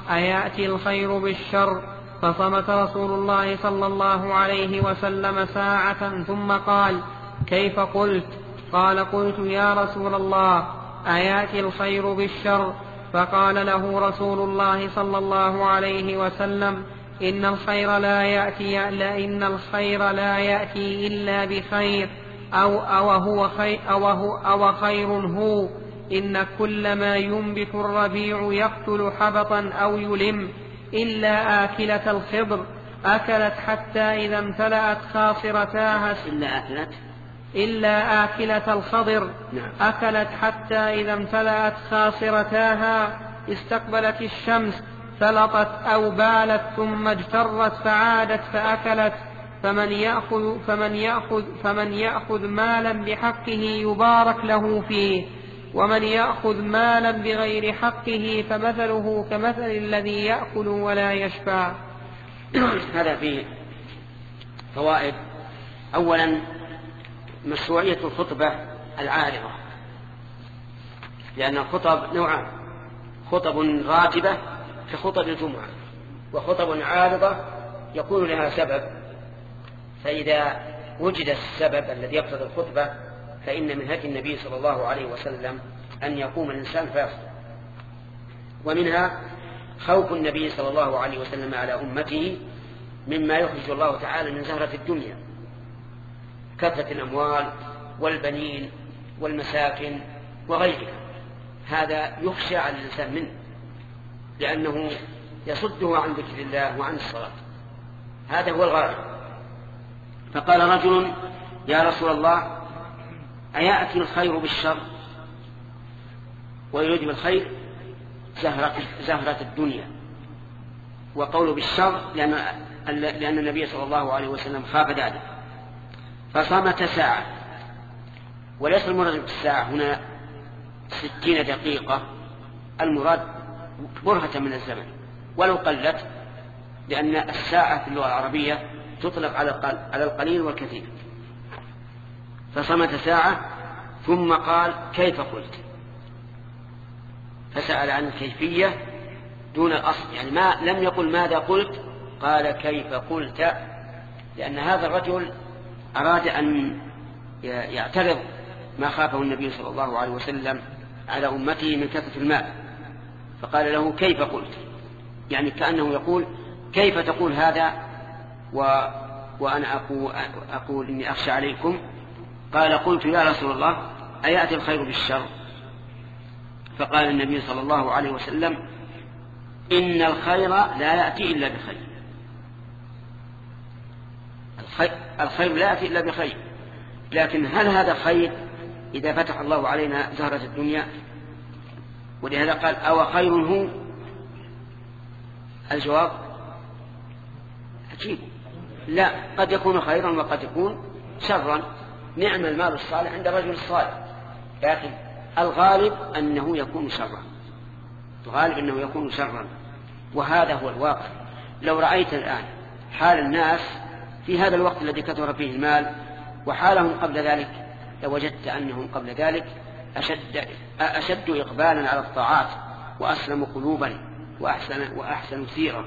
أيأتي الخير بالشر؟ فصمت رسول الله صلى الله عليه وسلم ساعة ثم قال: كيف قلت؟ قال: قلت يا رسول الله أيأتي الخير بالشر؟ فقال له رسول الله صلى الله عليه وسلم: إن الخير لا يأتي لا إن الخير لا يأتي إلا بخير، أو أو هو خير أو هو أو خير هو. إن كل ما ينبت الربيع يقتل حبطا أو يلم إلا آكلة الخضر أكلت حتى إذا امتلأت خاصرتاها إلا أكلت إلا آكلة الخضر أكلت حتى إذا امتلأت خاصرتاها استقبلت الشمس فلطت أو بالت ثم اجترت فعادت فأكلت. فمن يأخذ, فمن يأخذ, فمن يأخذ مالا بحقه يبارك له فيه، ومن يأخذ مالا بغير حقه فمثله كمثل الذي يأكل ولا يشبع. هذا فيه فوائد. أولا مشروعية الخطبة العارضة، لأن الخطب نوعان: خطب راتبة كخطب الجمعة، وخطب عارضة يكون لها سبب، فإذا وجد السبب الذي يقتضي الخطبة فإن من هدي النبي صلى الله عليه وسلم أن يقوم الإنسان فيصدق. ومنها خوف النبي صلى الله عليه وسلم على أمته مما يخرج الله تعالى من زهرة الدنيا، كثرة الأموال والبنين والمساكن وغيرها، هذا يخشى على الإنسان منه لأنه يصده عن ذكر الله وعن الصلاة، هذا هو الغالب. فقال رجل: يا رسول الله أيأتي الخير بالشر؟ ويريد بالخير زهرة, زهرة الدنيا، وقول بالشر لأن, لأن النبي صلى الله عليه وسلم خاف ذلك. فصمت ساعة، وليس المراد بالساعة هنا ستين دقيقة، المراد برهة من الزمن ولو قلت، لأن الساعة في اللغة العربية تطلق على القليل والكثير. فصمت ساعة ثم قال: كيف قلت؟ فسأل عن الكيفية دون الأصل، يعني ما لم يقل ماذا قلت، قال كيف قلت، لأن هذا الرجل أراد أن يعترض ما خافه النبي صلى الله عليه وسلم على أمته من كثرة الماء، فقال له: كيف قلت؟ يعني كأنه يقول: كيف تقول هذا و... وأنا أقول... أقول إني أخشى عليكم؟ قال: قلت يا رسول الله أيأتي الخير بالشر؟ فقال النبي صلى الله عليه وسلم: إن الخير لا يأتي إلا بخير. الخير, الخير لا يأتي إلا بخير، لكن هل هذا خير إذا فتح الله علينا زهرة الدنيا؟ ولهذا قال: أو خير هو؟ الجواب عجيب، لا، قد يكون خيرا وقد يكون شرا. نعم المال الصالح عند الرجل الصالح، لكن الغالب أنه يكون شرا، الغالب أنه يكون شرا، وهذا هو الواقع. لو رأيت الآن حال الناس في هذا الوقت الذي كثر فيه المال وحالهم قبل ذلك، لوجدت أنهم قبل ذلك أشد, أشد إقبالا على الطاعات وأسلموا قلوبا وأحسن, وأحسن سيرا.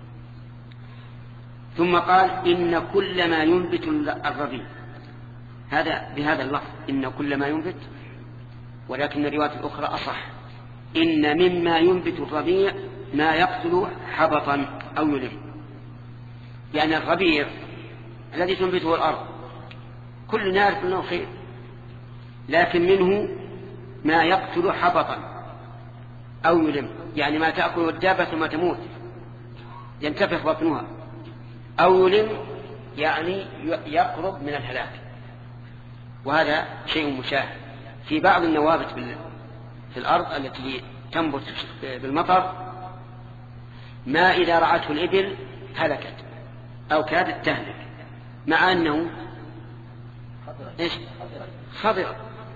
ثم قال: إن كل ما ينبت الربيع، هذا بهذا اللفظ إن كل ما ينبت، ولكن الرواية الأخرى أصح: إن مما ينبت الربيع ما يقتل حبطا أو يلم. يعني الربيع الذي تنبته الأرض كل نعرف أنه خير، لكن منه ما يقتل حبطا أو يلم، يعني ما تأكل الدابة ثم تموت ينتفخ بطنها، أو يلم يعني يقرب من الهلاك. وهذا شيء مشاهد في بعض النوابت في الأرض التي تنبت بالمطر، ما إذا رعته الإبل هلكت أو كادت تهلك، مع أنه إيش؟ خضرة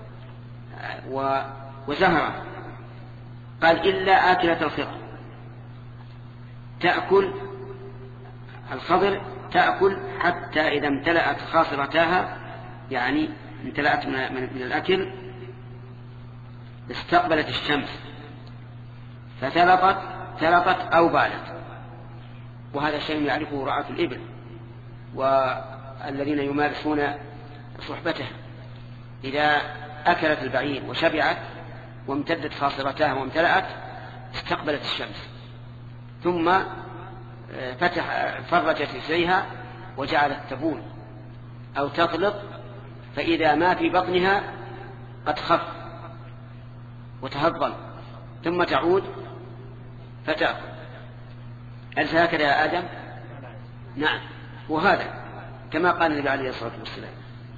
وزهرة. قال: إلا آكلة الخضر، تأكل الخضر تأكل حتى إذا امتلأت خاصرتها، يعني امتلأت من الأكل، استقبلت الشمس فتلطت تلقت أو بالت، وهذا شيء يعرفه رعاة الإبل والذين يمارسون صحبته. إذا أكلت البعير وشبعت وامتدت خاصرتها وامتلأت استقبلت الشمس، ثم فتح فرجت رجليها وجعلت تبول أو تطلق، فإذا ما في بطنها قد خف وتهضم ثم تعود فتأكل. أليس هكذا يا آدم؟ نعم. وهذا كما قال النبي عليه الصلاة والسلام،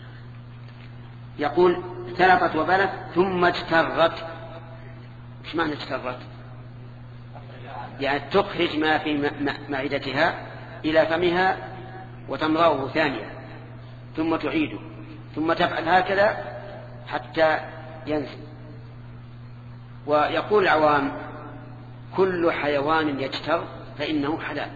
يقول تلقت وبلت ثم اجترت. ايش معنى اجترت؟ يعني تخرج ما في معدتها إلى فمها وتمرأه ثانية ثم تعيده، ثم تفعل هكذا حتى ينزل. ويقول العوام كل حيوان يجتر فإنه حلال.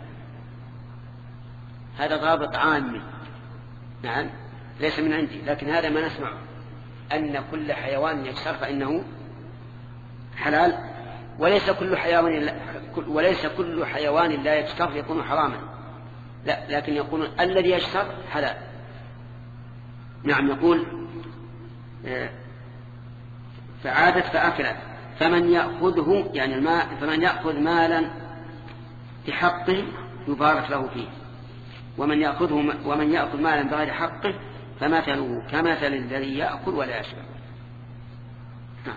هذا ضابط عام، نعم ليس من عندي، لكن هذا ما نسمع، أن كل حيوان يجتر فإنه حلال، وليس كل حيوان وليس كل حيوان لا يجتر يكون حراما، لا، لكن يقول الذي يجتر حلال. نعم. يقول فعادت فأكلت فمن يأخذه يعني الماء فمن يأخذ مالا بحقه يبارك له فيه، ومن يأخذه ومن يأخذ مالا بغير حقه فمثله كمثل الذي يأكل ولا يشبع. نعم.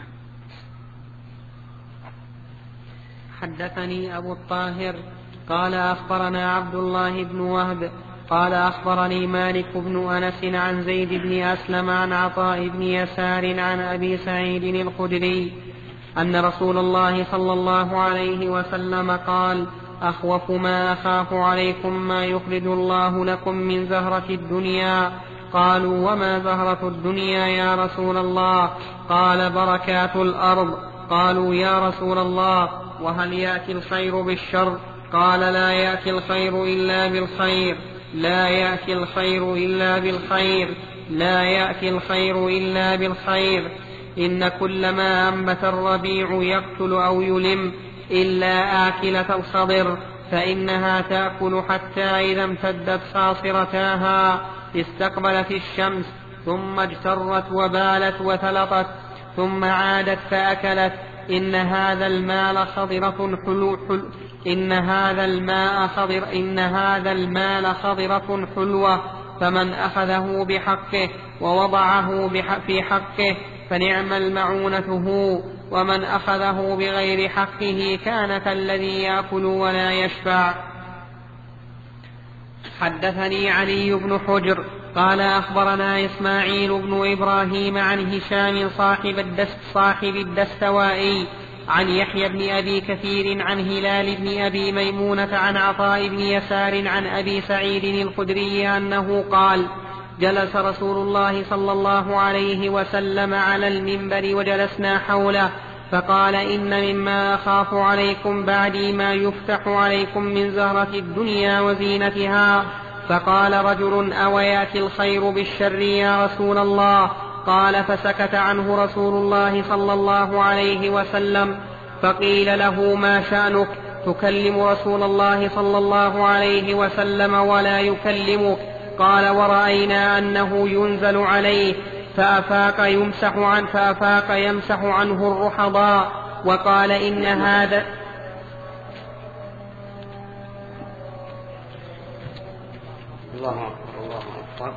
حدثني أبو الطاهر قال أخبرنا عبد الله بن وهب قال أخبرني مالك بن أنس عن زيد بن أسلم عن عطاء بن يسار عن أبي سعيد الخدري أن رسول الله صلى الله عليه وسلم قال أخوف ما أخاف عليكم ما يخرج الله لكم من زهرة الدنيا. قالوا وما زهرة الدنيا يا رسول الله؟ قال بركات الأرض. قالوا يا رسول الله وهل يأتي الخير بالشر؟ قال لا يأتي الخير إلا بالخير لا يأتي الخير إلا بالخير لا يأتي الخير إلا بالخير إن كل ما أنبت الربيع يقتل أو يلم إلا آكلة الخضر، فإنها تأكل حتى إذا امتدت خاصرتاها استقبلت الشمس ثم اجترت وبالت وتلطت ثم عادت فأكلت. إن هذا المال خضرة حلو حل إن هذا الماء خضر إن هذا المال خضرة حلوة، فمن أخذه بحقه ووضعه في حقه فنعم المعونة هو، ومن أخذه بغير حقه كان كالذي يأكل ولا يشبع. حدثني علي بن حجر قال أخبرنا إسماعيل بن إبراهيم عن هشام صاحب الدست صاحب الدستوائي عن يحيى بن أبي كثير عن هلال بن أبي ميمونة عن عطاء بن يسار عن أبي سعيد الخدري أنه قال جلس رسول الله صلى الله عليه وسلم على المنبر وجلسنا حوله فقال إن مما أخاف عليكم بعدي ما يفتح عليكم من زهرة الدنيا وزينتها. فقال رجل أو يأتي الخير بالشر يا رسول الله؟ قال فسكت عنه رسول الله صلى الله عليه وسلم. فقيل له ما شأنك تكلم رسول الله صلى الله عليه وسلم ولا يكلمك؟ قال ورأينا أنه ينزل عليه فأفاق يمسح عنه فأفاق يمسح عنه الرحضاء. وقال إن هذا الله أكبر الله أكبر.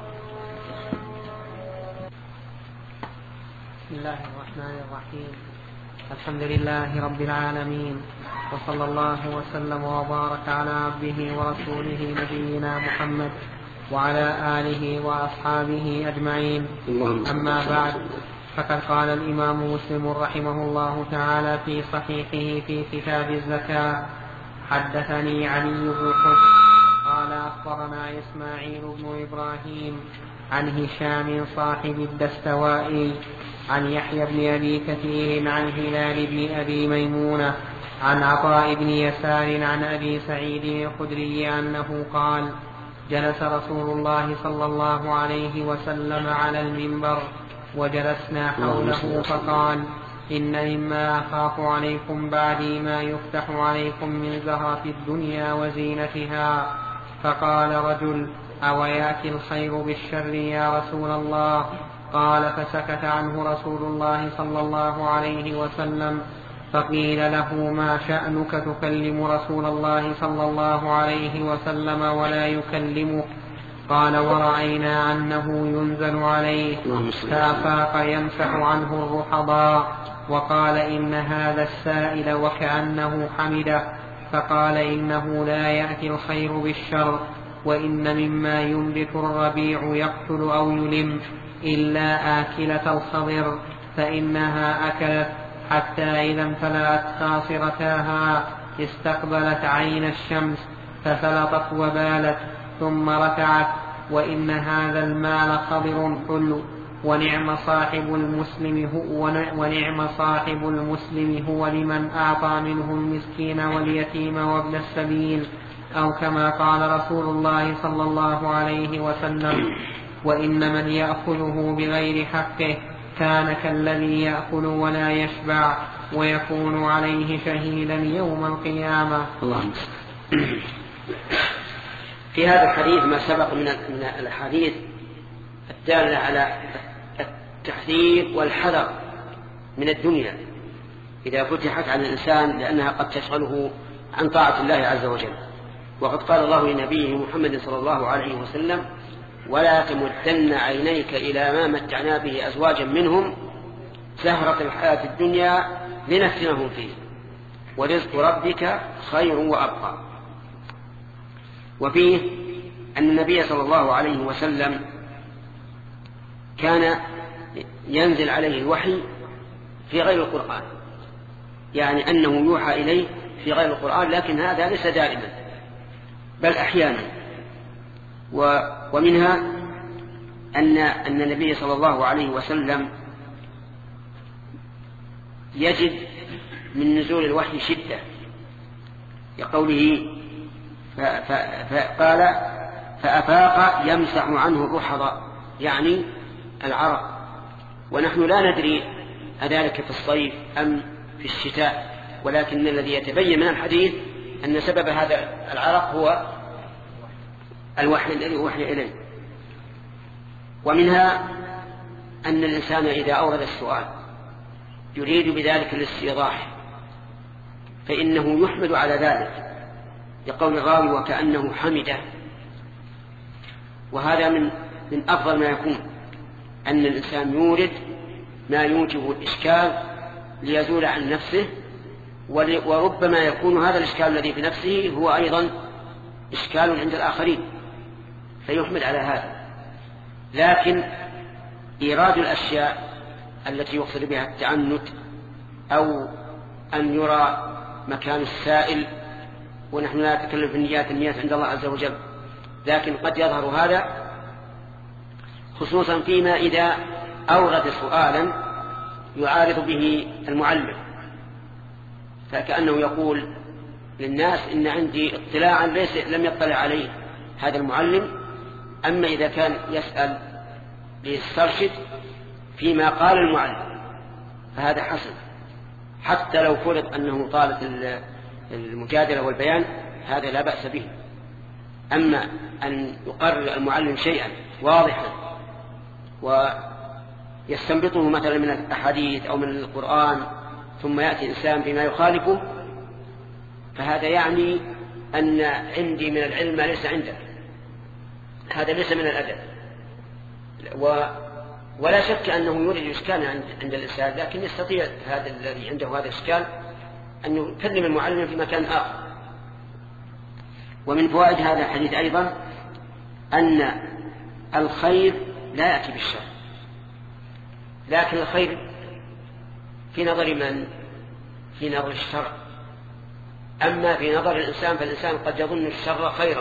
بسم الله الرحمن الرحيم. الحمد لله رب العالمين، وصلى الله وسلم وبارك على عبده ورسوله نبينا محمد وعلى آله وأصحابه أجمعين. أما بعد، فقد قال الإمام مسلم رحمه الله تعالى في صحيحه في كتاب الزكاة حدثني علي بن حجر قال أخبرنا إسماعيل بن إبراهيم عن هشام صاحب الدستوائي عن يحيى بن أبي كثير عن هلال بن أبي ميمونة عن عطاء بن يسار عن أبي سعيد الخدري أنه قال جلس رسول الله صلى الله عليه وسلم على المنبر وجلسنا حوله فقال إن مما أخاف عليكم بعدي ما يفتح عليكم من زهرة الدنيا وزينتها. فقال رجل: أو يأتي الخير بالشر يا رسول الله؟ قال: فسكت عنه رسول الله صلى الله عليه وسلم. فقيل له: ما شأنك تكلم رسول الله صلى الله عليه وسلم ولا يكلمك؟ قال: ورأينا أنه ينزل عليه فأفاق يمسح عنه الرحضاء. وقال: إن هذا السائل وكأنه حمده. فقال: إنه لا يأتي الخير بالشر، وإن مما ينبت الربيع يقتل أو يلم إلا آكلة الخضر، فإنها أكلت حتى إذا امتلأت خاصرتاها استقبلت عين الشمس ففلطت وبالت ثم رتعت. وإن هذا المال خضر حلو، ونعم صاحب المسلم هو, ونعم صاحب المسلم هو لمن أعطى منه المسكين واليتيم وابن السبيل، أو كما قال رسول الله صلى الله عليه وسلم: وإن من يأخذه بغير حقه كان كالذي يأكل ولا يشبع ويكون عليه شهيدا يوم القيامة. اللهم في هذا الحديث ما سبق من الأحاديث الدالة على التحذير والحذر من الدنيا إذا فتحت على الإنسان، لأنها قد تشغله عن طاعة الله عز وجل. وقد قال الله لنبيه محمد صلى الله عليه وسلم: ولا تمدن عينيك إلى ما متعنا به أزواجا منهم زهرة الحياة الدنيا لنفتنهم فيه ورزق ربك خير وأبقى. وفيه أن النبي صلى الله عليه وسلم كان ينزل عليه الوحي في غير القرآن، يعني أنه يوحى إليه في غير القرآن، لكن هذا ليس دائما بل أحيانا. ومنها أن أن النبي صلى الله عليه وسلم يجد من نزول الوحي شدة، لقوله فقال: فأفاق يمسح عنه الرحضاء، يعني العرق. ونحن لا ندري أذلك في الصيف أم في الشتاء، ولكن الذي يتبين من الحديث أن سبب هذا العرق هو الوحي الذي أوحي إليه. ومنها أن الإنسان إذا أورد السؤال يريد بذلك الاستيضاح فإنه يحمد على ذلك، لقول الراوي: وكأنه حمده. وهذا من من أفضل ما يكون، أن الإنسان يورد ما يوجب الإشكال ليزول عن نفسه، وربما يكون هذا الإشكال الذي في نفسه هو أيضا إشكال عند الآخرين فيحمد على هذا. لكن إيراد الأشياء التي يقصد بها التعنت، أو أن يرى مكان السائل، ونحن لا نتكلم في النيات، النيات عند الله عز وجل، لكن قد يظهر هذا خصوصا فيما إذا أورد سؤالا يعارض به المعلم، فكأنه يقول للناس: إن عندي اطلاعا ليس لم يطلع عليه هذا المعلم. أما إذا كان يسأل ليسترشد فيما قال المعلم فهذا حسن، حتى لو فرض أنه طالب المجادلة والبيان هذا لا بأس به. أما أن يقرر المعلم شيئا واضحا ويستنبطه مثلا من الأحاديث أو من القرآن ثم يأتي إنسان بما يخالفه، فهذا يعني أن عندي من العلم ما ليس عندك. هذا ليس من الأدب، و ولا شك أنه يورد إشكالا عند, عند الإنسان، لكن يستطيع هذا الذي عنده هذا الإشكال أن يكلم المعلم في مكان آخر. ومن فوائد هذا الحديث أيضا أن الخير لا يأتي بالشر، لكن الخير في نظر من؟ في نظر الشرع. أما في نظر الإنسان فالإنسان قد يظن الشر خيرا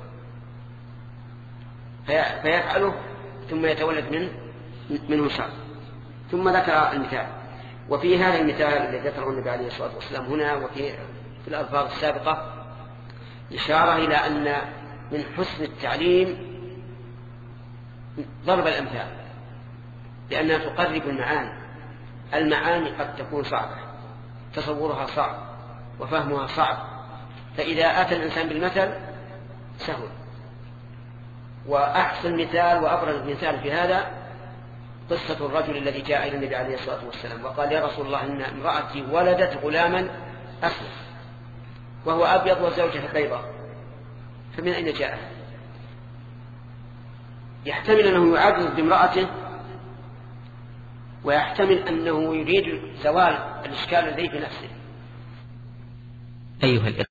فيفعله ثم يتولد منه منه شر. ثم ذكر المثال، وفي هذا المثال الذي ذكره النبي عليه الصلاة والسلام هنا وفي في الألفاظ السابقة إشارة إلى أن من حسن التعليم ضرب الأمثال، لأنها تقرب المعاني، المعاني قد تكون صعبة، تصورها صعب وفهمها صعب، فإذا أتى الإنسان بالمثل سهل. وأحسن مثال وأبرز مثال في هذا قصة الرجل الذي جاء إلى النبي عليه الصلاة والسلام وقال: يا رسول الله، إن امرأتي ولدت غلاما أسود وهو أبيض وزوجها بيضاء، فمن أين جاء؟ يحتمل أنه يعرض بامرأته، ويحتمل أنه يريد زوال الإشكال الذي في نفسه. أيها